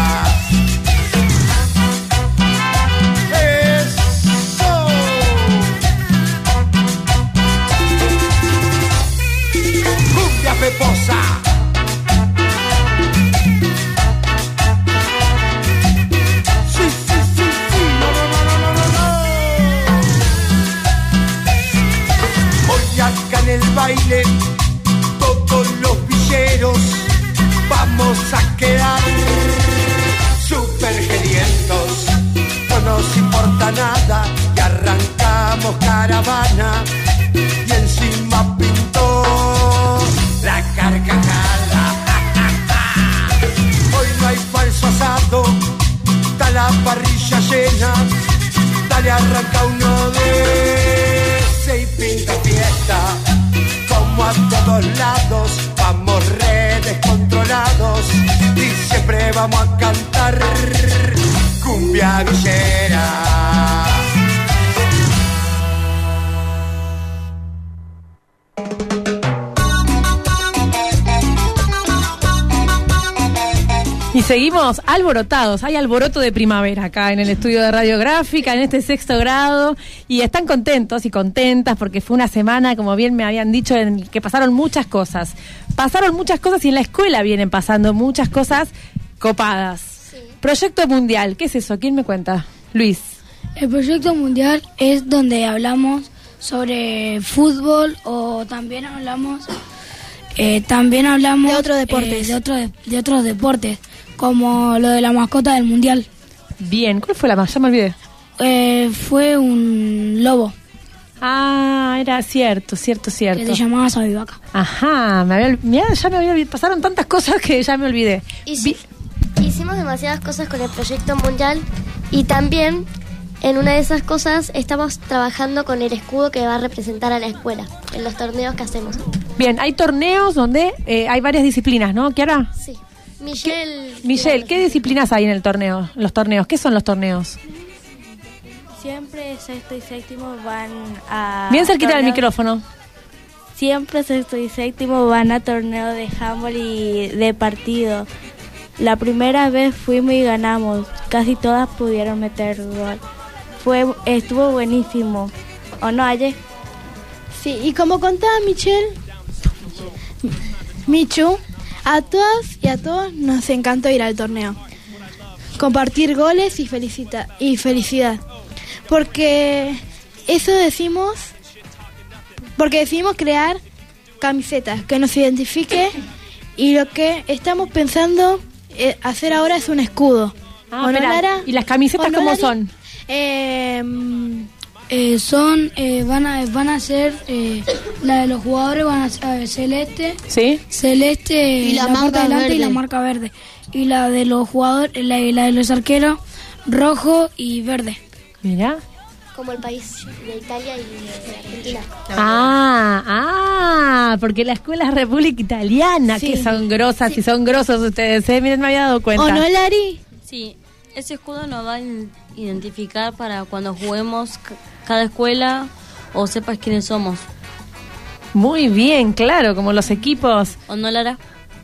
Cumbia peposa. Sí, sí, sí, sí. No, no, no, no, no, no. Hoy acá en el baile, todos los villeros vamos a quedar super gedientos. No nos importa nada y arrancamos caravana. Y encima pintó la carcajada. Hoy no hay falso asado, está la parrilla llena. Dale, arranca uno de ese y pinta fiesta. Como a todos lados, vamos re descontrolados. Y siempre vamos a cantar cumbia villera. Y seguimos alborotados, hay alboroto de primavera acá en el estudio de Radiográfica, en este sexto grado, y están contentos y contentas porque fue una semana, como bien me habían dicho, en que pasaron muchas cosas. Pasaron muchas cosas y en la escuela vienen pasando muchas cosas copadas. Sí. Proyecto Mundial, ¿qué es eso? ¿Quién me cuenta? Luis. El proyecto mundial es donde hablamos sobre fútbol o también hablamos eh, también hablamos de otros deportes, eh, de, otro de, de otros deportes, como lo de la mascota del mundial. Bien, ¿cuál fue la más? Ya me olvidé. Eh, fue un lobo. Ah, era cierto, cierto, cierto. Que se llamaba Sabivaca. Ajá, me había, mirá, ya me había olvidado. Pasaron tantas cosas que ya me olvidé. Hici- hicimos demasiadas cosas con el proyecto mundial y también en una de esas cosas estamos trabajando con el escudo que va a representar a la escuela en los torneos que hacemos. Bien, hay torneos donde eh, hay varias disciplinas, ¿no, Kiara? Sí. Michelle. Michelle, ¿qué disciplinas hay en el torneo? Los torneos, ¿qué son los torneos? Siempre sexto y séptimo van a... Bien cerquita del torneos- micrófono. Siempre sexto y séptimo van a torneo de handball y de partido. La primera vez fuimos y ganamos. Casi todas pudieron meter gol. Fue, estuvo buenísimo. ¿O no, Aye? Sí, y como contaba Michelle, Michu, a todas y a todos nos encantó ir al torneo. Compartir goles y, felicita y felicidad. Porque eso decimos, porque decidimos crear camisetas que nos identifique y lo que estamos pensando eh, hacer ahora es un escudo. Ah, ¿O no, espera, Lara? ¿y las camisetas ¿O no, cómo Lari? son? Eh, Eh, son, eh, van a van a ser, eh, la de los jugadores van a ser eh, celeste, ¿sí? celeste, Y la parte marca de adelante verde. y la marca verde. Y la de los jugadores, la, la de los arqueros, rojo y verde. Mira. Como el país de Italia y de Argentina. Ah, ah, porque la escuela es República Italiana, Sí. que son grosas y son grosos ustedes, ¿eh? Miren, me había dado cuenta. ¿O no, Lari? Sí, ese escudo nos va a in- identificar para cuando juguemos c- cada escuela o sepas quiénes somos. Muy bien, claro, como los equipos. ¿O no, Lara?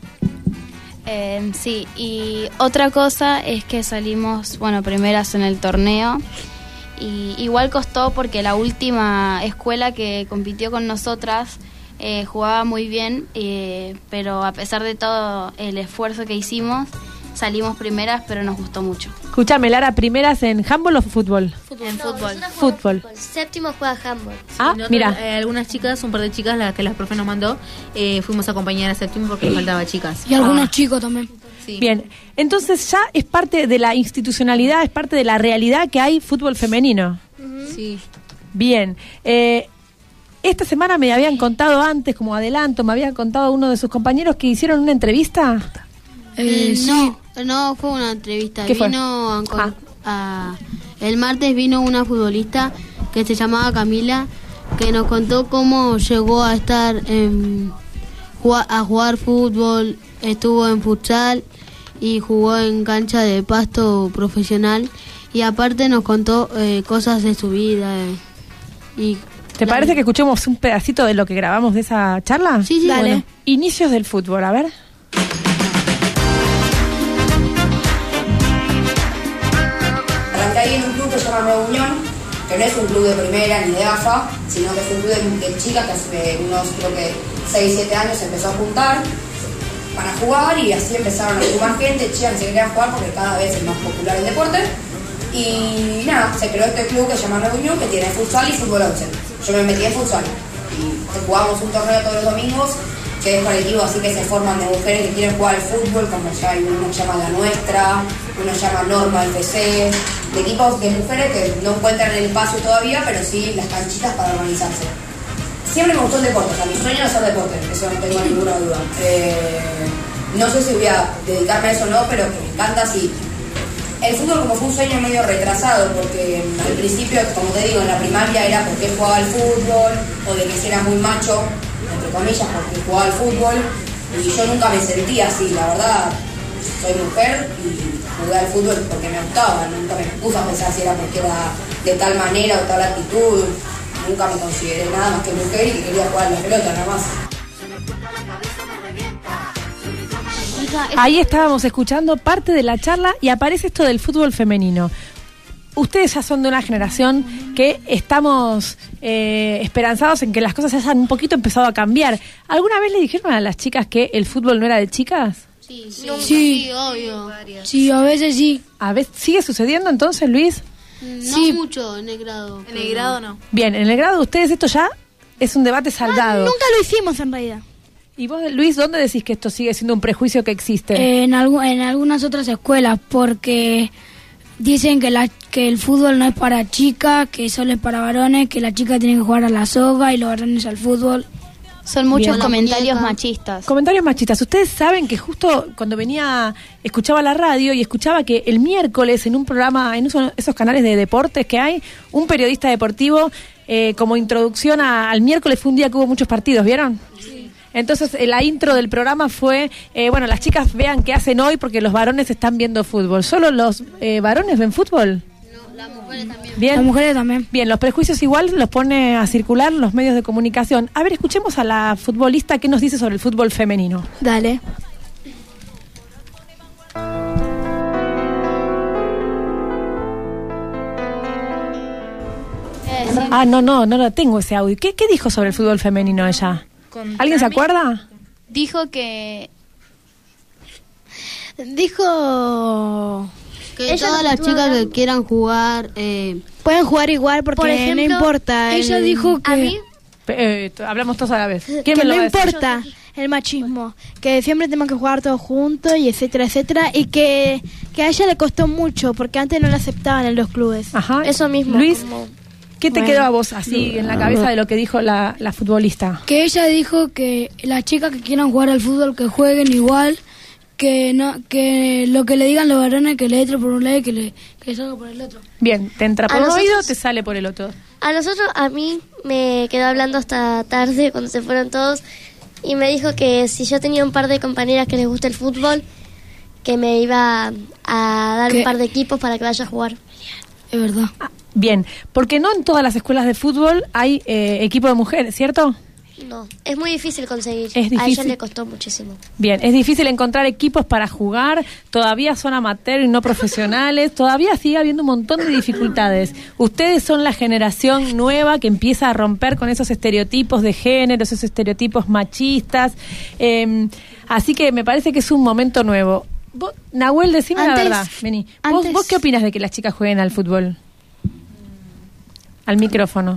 Eh, sí, y otra cosa es que salimos, bueno, primeras en el torneo. Y igual costó porque la última escuela que compitió con nosotras eh, jugaba muy bien, eh, pero a pesar de todo el esfuerzo que hicimos, salimos primeras, pero nos gustó mucho. Escúchame, Lara, ¿primeras en handball o fútbol? En fútbol. Fútbol. Séptimo juega handball. Ah, Nosotros, mira. eh, algunas chicas, un par de chicas, las que la profe nos mandó, eh, fuimos a acompañar a séptimo porque le faltaba chicas. Y algunos Ah, chicos también. sí. Bien, entonces ya es parte de la institucionalidad, es parte de la realidad que hay fútbol femenino. Sí. Bien, eh, esta semana me habían contado antes, como adelanto, me había contado uno de sus compañeros que hicieron una entrevista. Eh, no, no fue una entrevista. ¿Qué fue? Vino a encon- a- el martes vino una futbolista que se llamaba Camila, que nos contó cómo llegó a estar en, jua- a jugar fútbol, estuvo en futsal y jugó en cancha de pasto profesional, y aparte nos contó eh, cosas de su vida. eh, y ¿Te parece que escuchemos un pedacito de lo que grabamos de esa charla? Sí, sí. Bueno, Dale. inicios del fútbol, a ver. Arranqué ahí en un club que se llama Nueva Unión, que no es un club de primera ni de A F A, sino que es un club de, de chicas que hace unos, creo que seis siete años se empezó a juntar para jugar, y así empezaron a sumar gente, chicas que se querían jugar porque cada vez es más popular el deporte. Y nada, se creó este club que se llama Nueva Unión, que tiene futsal y fútbol once. Yo me metí en futsal y jugamos un torneo todos los domingos, que es colectivo, así que se forman de mujeres que quieren jugar al fútbol, como ya hay uno que llama La Nuestra, uno llama Norma F C, de equipos de mujeres que no encuentran el espacio todavía, pero sí las canchitas para organizarse. Siempre me gustó el deporte, o sea, mi sueño es hacer deporte, eso no tengo ninguna duda. Eh, no sé si voy a dedicarme a eso o no, pero que me encanta, sí. El fútbol como fue un sueño medio retrasado, porque al principio, como te digo, en la primaria era porque jugaba al fútbol, o de que si era muy macho, entre comillas, porque jugaba al fútbol, y yo nunca me sentía así, la verdad, soy mujer y jugué al fútbol porque me gustaba, nunca me puse a pensar si era porque era de tal manera o tal actitud, nunca me consideré nada más que mujer y que quería jugar a la pelota, nada más. Ahí estábamos escuchando parte de la charla y aparece esto del fútbol femenino. Ustedes ya son de una generación que estamos eh, esperanzados en que las cosas hayan un poquito empezado a cambiar. ¿Alguna vez le dijeron a las chicas que el fútbol no era de chicas? Sí, Sí. sí, obvio. Sí, a veces sí. ¿A veces sigue sucediendo entonces, Luis? No Sí. mucho en el grado. En el grado no. Bien, en el grado de ustedes esto ya es un debate saldado. Nunca lo hicimos en realidad. ¿Y vos, Luis, dónde decís que esto sigue siendo un prejuicio que existe? En, algu- en algunas otras escuelas, porque dicen que, la, que el fútbol no es para chicas, que solo es para varones, que las chicas tienen que jugar a la soga y los varones al fútbol. Son muchos Bien. comentarios machistas. Comentarios machistas. Ustedes saben que justo cuando venía, escuchaba la radio y escuchaba que el miércoles en un programa, en esos, esos canales de deportes que hay, un periodista deportivo, eh, como introducción a, al miércoles, fue un día que hubo muchos partidos, ¿vieron? Sí. Entonces eh, la intro del programa fue, eh, bueno, las chicas vean qué hacen hoy porque los varones están viendo fútbol. ¿Solo los eh, varones ven fútbol? Las mujeres también. Bien. Las mujeres también. Bien, los prejuicios igual los pone a circular los medios de comunicación. A ver, escuchemos a la futbolista qué nos dice sobre el fútbol femenino. Dale. Ah, no, no, no lo tengo ese audio. ¿Qué, qué dijo sobre el fútbol femenino ella? ¿Alguien se acuerda? Dijo que... Dijo... Que ella todas las chicas que quieran jugar eh, pueden jugar igual porque Por ejemplo, no importa. Ella el- dijo que... A mí, Eh, t- hablamos todos a la vez. ¿Quién que me lo no va a decir? importa el machismo, que siempre tenemos que jugar todos juntos y etcétera, etcétera, y que, que a ella le costó mucho porque antes no la aceptaban en los clubes. Ajá. Eso mismo. Luis, como- ¿qué te Bueno. quedó a vos así en la cabeza de lo que dijo la, la futbolista? Que ella dijo que las chicas que quieran jugar al fútbol que jueguen igual, que no que lo que le digan los varones que le entre por un lado y que le que salga por el otro. Bien, te entra por A un nosotros- oído, te sale por el otro. A nosotros, a mí, me quedó hablando hasta tarde cuando se fueron todos y me dijo que si yo tenía un par de compañeras que les gusta el fútbol, que me iba a dar ¿Qué? un par de equipos para que vaya a jugar. Es verdad. Bien, porque no en todas las escuelas de fútbol hay eh, equipo de mujeres, ¿cierto? No, es muy difícil conseguir. Es A ella difícil. le costó muchísimo. Bien, es difícil encontrar equipos para jugar, todavía son amateur y no profesionales, todavía sigue habiendo un montón de dificultades. Ustedes son la generación nueva que empieza a romper con esos estereotipos de género, esos estereotipos machistas, eh, así que me parece que es un momento nuevo. Vos, Nahuel, decime la Antes- verdad, vení. ¿Vos, antes- ¿Vos qué opinas de que las chicas jueguen al fútbol? Al micrófono.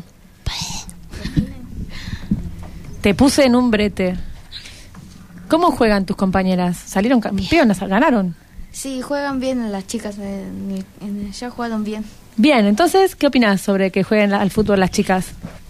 Te puse en un brete. ¿Cómo juegan tus compañeras? ¿Salieron campeonas? ¿Ganaron? Sí, juegan bien las chicas. En, en, ya jugaron bien. Bien, entonces, ¿qué opinas sobre que jueguen la- al fútbol las chicas?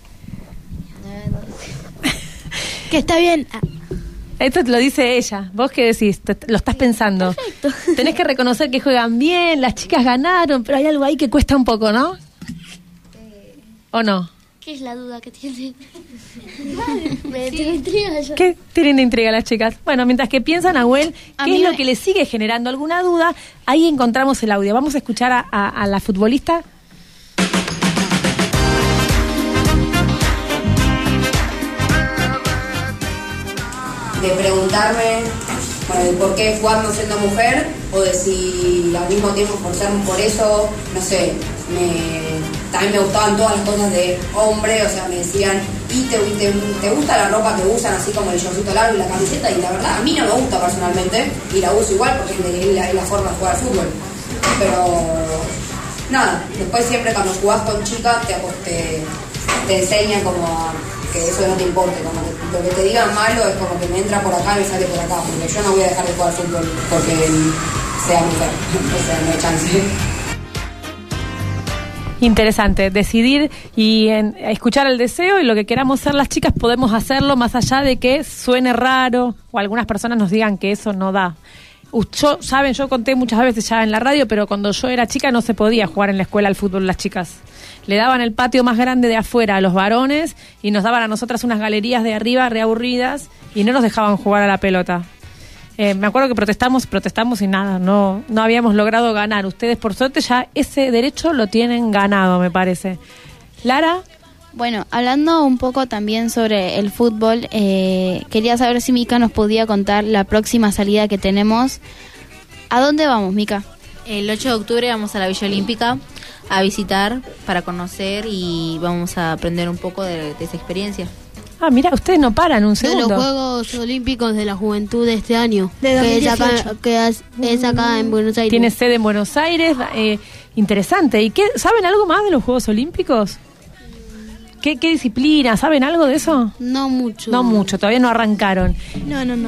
Que está bien. Esto te lo dice ella. ¿Vos qué decís? Te- te- lo estás pensando. Perfecto. Tenés que reconocer que juegan bien, las chicas ganaron, pero hay algo ahí que cuesta un poco, ¿no? ¿O no? ¿Qué es la duda que tiene? Me tiene intriga ya. ¿Qué tienen de intriga las chicas? Bueno, mientras que piensan, Nahuel, A ¿qué mí es lo me- que les sigue generando alguna duda? Ahí encontramos el audio. Vamos a escuchar a, a- a la futbolista. De preguntarme, bueno, de por qué jugando siendo mujer, o de si al mismo tiempo esforzarme por eso, no sé, me, también me gustaban todas las cosas de hombre, o sea, me decían, ¿y te, te, te gusta la ropa que usan, así como el shortcito largo y la camiseta? Y la verdad, a mí no me gusta personalmente, y la uso igual porque es la, es la forma de jugar al fútbol. Pero, nada, después siempre cuando jugás con chicas te, te, te enseñan como a que eso no te importe, como que lo que te digan malo es como que me entra por acá y me sale por acá, porque yo no voy a dejar de jugar fútbol porque sea mujer, o sea, no hay chance. Interesante, decidir y en- escuchar el deseo, y lo que queramos ser las chicas podemos hacerlo más allá de que suene raro o algunas personas nos digan que eso no da. U- Yo, saben, yo conté muchas veces ya en la radio, pero cuando yo era chica no se podía jugar en la escuela al fútbol las chicas. Le daban el patio más grande de afuera a los varones y nos daban a nosotras unas galerías de arriba reaburridas y no nos dejaban jugar a la pelota. Eh, me acuerdo que protestamos, protestamos y nada, no, no habíamos logrado ganar. Ustedes, por suerte, ya ese derecho lo tienen ganado, me parece. Lara, Bueno, hablando un poco también sobre el fútbol, eh, quería saber si Mica nos podía contar la próxima salida que tenemos. ¿A dónde vamos, Mica? El ocho de octubre vamos a la Villa Olímpica a visitar para conocer y vamos a aprender un poco de, de esa experiencia. ah, mira, ustedes no paran un De segundo. los Juegos Olímpicos de la Juventud de este año, De que, es acá, dos mil dieciocho. que es, es acá en Buenos Aires. Tiene sede en Buenos Aires, eh, interesante. ¿Y qué, saben algo más de los Juegos Olímpicos? ¿Qué, qué disciplina? ¿Saben algo de eso? No mucho. No mucho, todavía no arrancaron. No, no, no.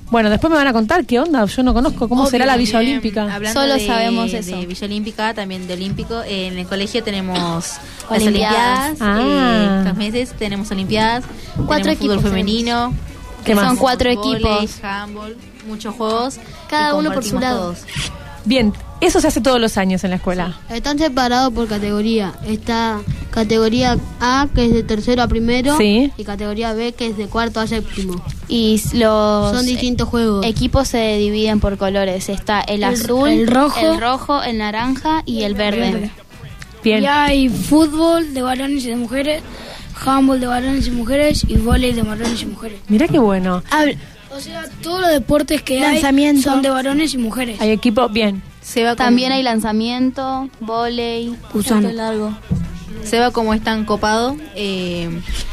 Bueno, después me van a contar qué onda, yo no conozco cómo Obvio, será la Villa también, Olímpica. Hablando Solo de, sabemos eso. de Villa Olímpica, también de Olímpico, eh, en el colegio tenemos las Olimpiadas. Olimpiadas, Ah. eh, estos meses tenemos Olimpiadas, Cuatro tenemos fútbol equipos femenino, ¿Qué más? Son cuatro vóley, equipos. handball, muchos juegos. Cada y uno por su compartimos lado. todos. Bien, eso se hace todos los años en la escuela. Están separados por categoría. Está categoría A, que es de tercero a primero, Sí. y categoría B, que es de cuarto a séptimo. Y s- los Son distintos juegos. equipos se dividen por colores. Está el, El- azul, el rojo. el rojo, el naranja y el verde. Bien. Y hay fútbol de varones y de mujeres, handball de varones y mujeres y vóley de varones y mujeres. Mirá qué bueno. O sea, todos los deportes que Lanzamiento. hay son de varones y mujeres. Hay equipo, bien. Seba, También como- hay lanzamiento, vóley, Gusano. salto largo. Seba, como es tan copado, eh,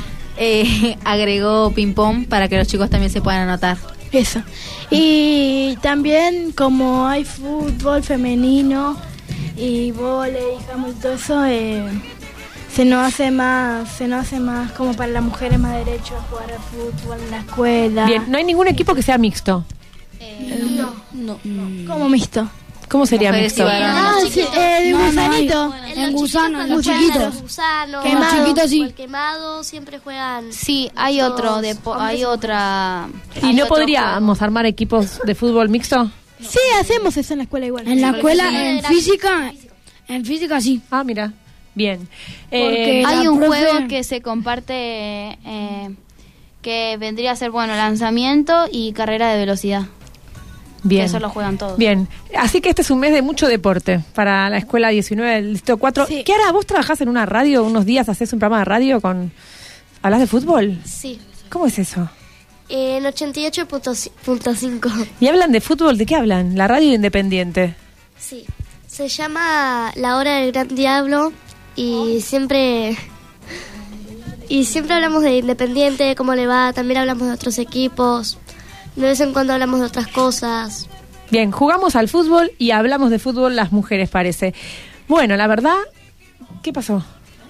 eh, agregó ping-pong para que los chicos también se puedan anotar. Eso. Y también como hay fútbol femenino y vóley y handball y todo eso, eh, se nos hace más, se nos hace más como para las mujeres más derecho a jugar al fútbol en la escuela. Bien, no hay ningún equipo que sea mixto. No. No. Como mixto. ¿Cómo sería Mujeres mixto? y varones. Ah, sí, eh, de No, no hay. gusanito. En gusano, en Cuando los juegan chiquitos. a los gusanos, Quemado. o Chiquitos, sí. el quemado, siempre juegan. Sí, hay otro, Todos depo- hombres hay y otra. ¿Y hay no otro podríamos armar equipos de fútbol mixto? Sí, hacemos eso en la escuela igual. En la escuela, Sí, en era- física, en física sí. Ah, mira. Bien. Porque Eh, Hay la un profe- juego que se comparte, eh, que vendría a ser, bueno, lanzamiento y carrera de velocidad. bien. Que eso lo juegan todos. Bien. Así que este es un mes de mucho deporte para la escuela diecinueve del Distrito cuatro. Sí. ¿Qué hará? ¿Vos trabajás en una radio unos días? ¿Haces un programa de radio con... ¿Hablas de fútbol? Sí. ¿Cómo es eso? En ochenta y ocho punto cinco. ¿Y hablan de fútbol? ¿De qué hablan? La radio independiente. Sí. Se llama La Hora del Gran Diablo y siempre y siempre hablamos de Independiente, cómo le va, también hablamos de otros equipos, de vez en cuando hablamos de otras cosas. Bien, jugamos al fútbol y hablamos de fútbol las mujeres, parece. Bueno, la verdad, ¿qué pasó?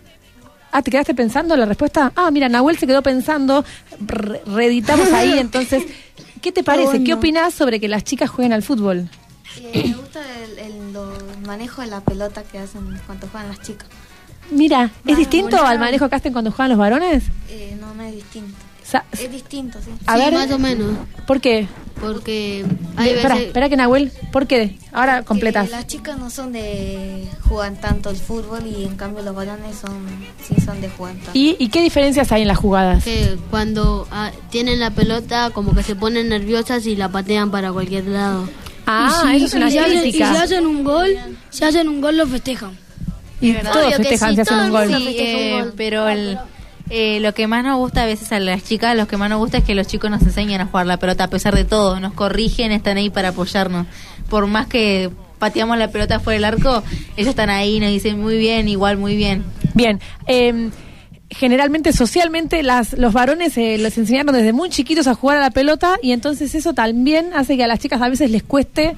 Ah, ¿te quedaste pensando la respuesta? Ah, mira, Nahuel se quedó pensando, re- reeditamos ahí, entonces, ¿qué te parece? bueno. ¿Qué opinás sobre que las chicas jueguen al fútbol? Eh, me gusta el, el, lo- el manejo de la pelota que hacen cuando juegan las chicas. Mira, ¿es Ah, distinto volado. al manejo que hacen cuando juegan los varones? Eh, no, no es distinto. Sa- Es distinto, sí. A Sí, ver, más o menos. ¿por qué? Porque hay Espera, veces... espera que Nahuel, ¿por qué? Ahora completas. Que las chicas no son de jugar tanto el fútbol y en cambio los varones son sí son de jugar tanto. ¿Y, ¿Y qué diferencias hay en las jugadas? que cuando ah, tienen la pelota como que se ponen nerviosas y la patean para cualquier lado. Ah, y si, eso es una y si hacen, y si crítica. hacen un gol, si hacen un gol lo festejan. Y verdad. todos Obvio que festejan sí, si hacen todo un el gol. mundo Sí, festeja un eh, gol. pero el, eh, lo que más nos gusta a veces a las chicas, lo que más nos gusta es que los chicos nos enseñan a jugar la pelota a pesar de todo, nos corrigen, están ahí para apoyarnos. Por más que pateamos la pelota fuera del arco, ellos están ahí y nos dicen muy bien, igual muy bien. Bien, eh, generalmente, socialmente, las, los varones eh, les enseñaron desde muy chiquitos a jugar a la pelota y entonces eso también hace que a las chicas a veces les cueste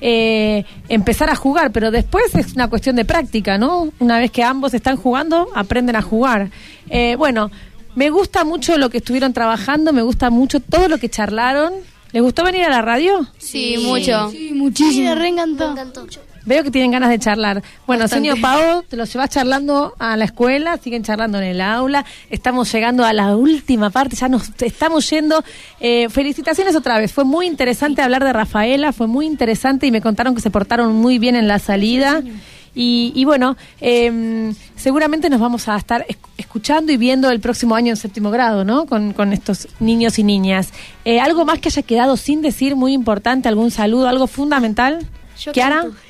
eh, empezar a jugar, pero después es una cuestión de práctica, ¿no? Una vez que ambos están jugando, aprenden a jugar. Eh, bueno, me gusta mucho lo que estuvieron trabajando, me gusta mucho todo lo que charlaron. ¿Les gustó venir a la radio? Sí, mucho. Sí, muchísimo. Me reencantó. Me encantó. Veo que tienen ganas de charlar. Bueno, Bastante. señor Pau, te los llevas charlando a la escuela, siguen charlando en el aula. Estamos llegando a la última parte, ya nos estamos yendo. Eh, felicitaciones otra vez. Fue muy interesante hablar de Rafaela, fue muy interesante y me contaron que se portaron muy bien en la salida. Y, y bueno, eh, seguramente nos vamos a estar esc- escuchando y viendo el próximo año en séptimo grado, ¿no? Con, con estos niños y niñas. Eh, ¿Algo más que haya quedado sin decir, muy importante? ¿Algún saludo, algo fundamental? Yo ¿Kiara? canto.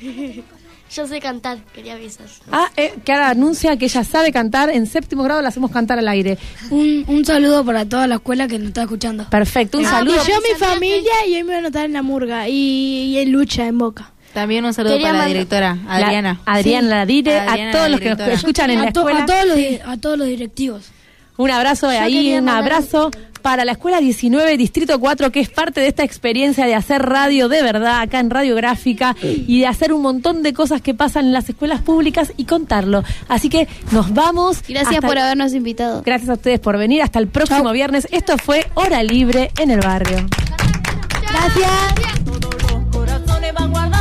Yo sé cantar, quería avisar. Ah, eh, Kiara anuncia que ella sabe cantar. En séptimo grado la hacemos cantar al aire. Un, un saludo para toda la escuela que nos está escuchando. Perfecto, un Ah, saludo. y yo, mi familia, y hoy me voy a anotar en la murga y, y en lucha, en Boca. También un saludo Quería para la mandar- directora, Adriana. La- Adriana, la dire, Adriana, a todos la los que nos directora. escuchan en la a, to- escuela. a todos los, di- a todos los directivos. Un abrazo de Yo ahí, quería un mandar abrazo para la Escuela diecinueve, Distrito cuatro, que es parte de esta experiencia de hacer radio de verdad acá en Radiográfica y de hacer un montón de cosas que pasan en las escuelas públicas y contarlo. Así que nos vamos. Gracias hasta- por habernos invitado. Gracias a ustedes por venir. Hasta el próximo viernes. Esto fue Hora Libre en el Barrio. Gracias. Todos los corazones van guardados.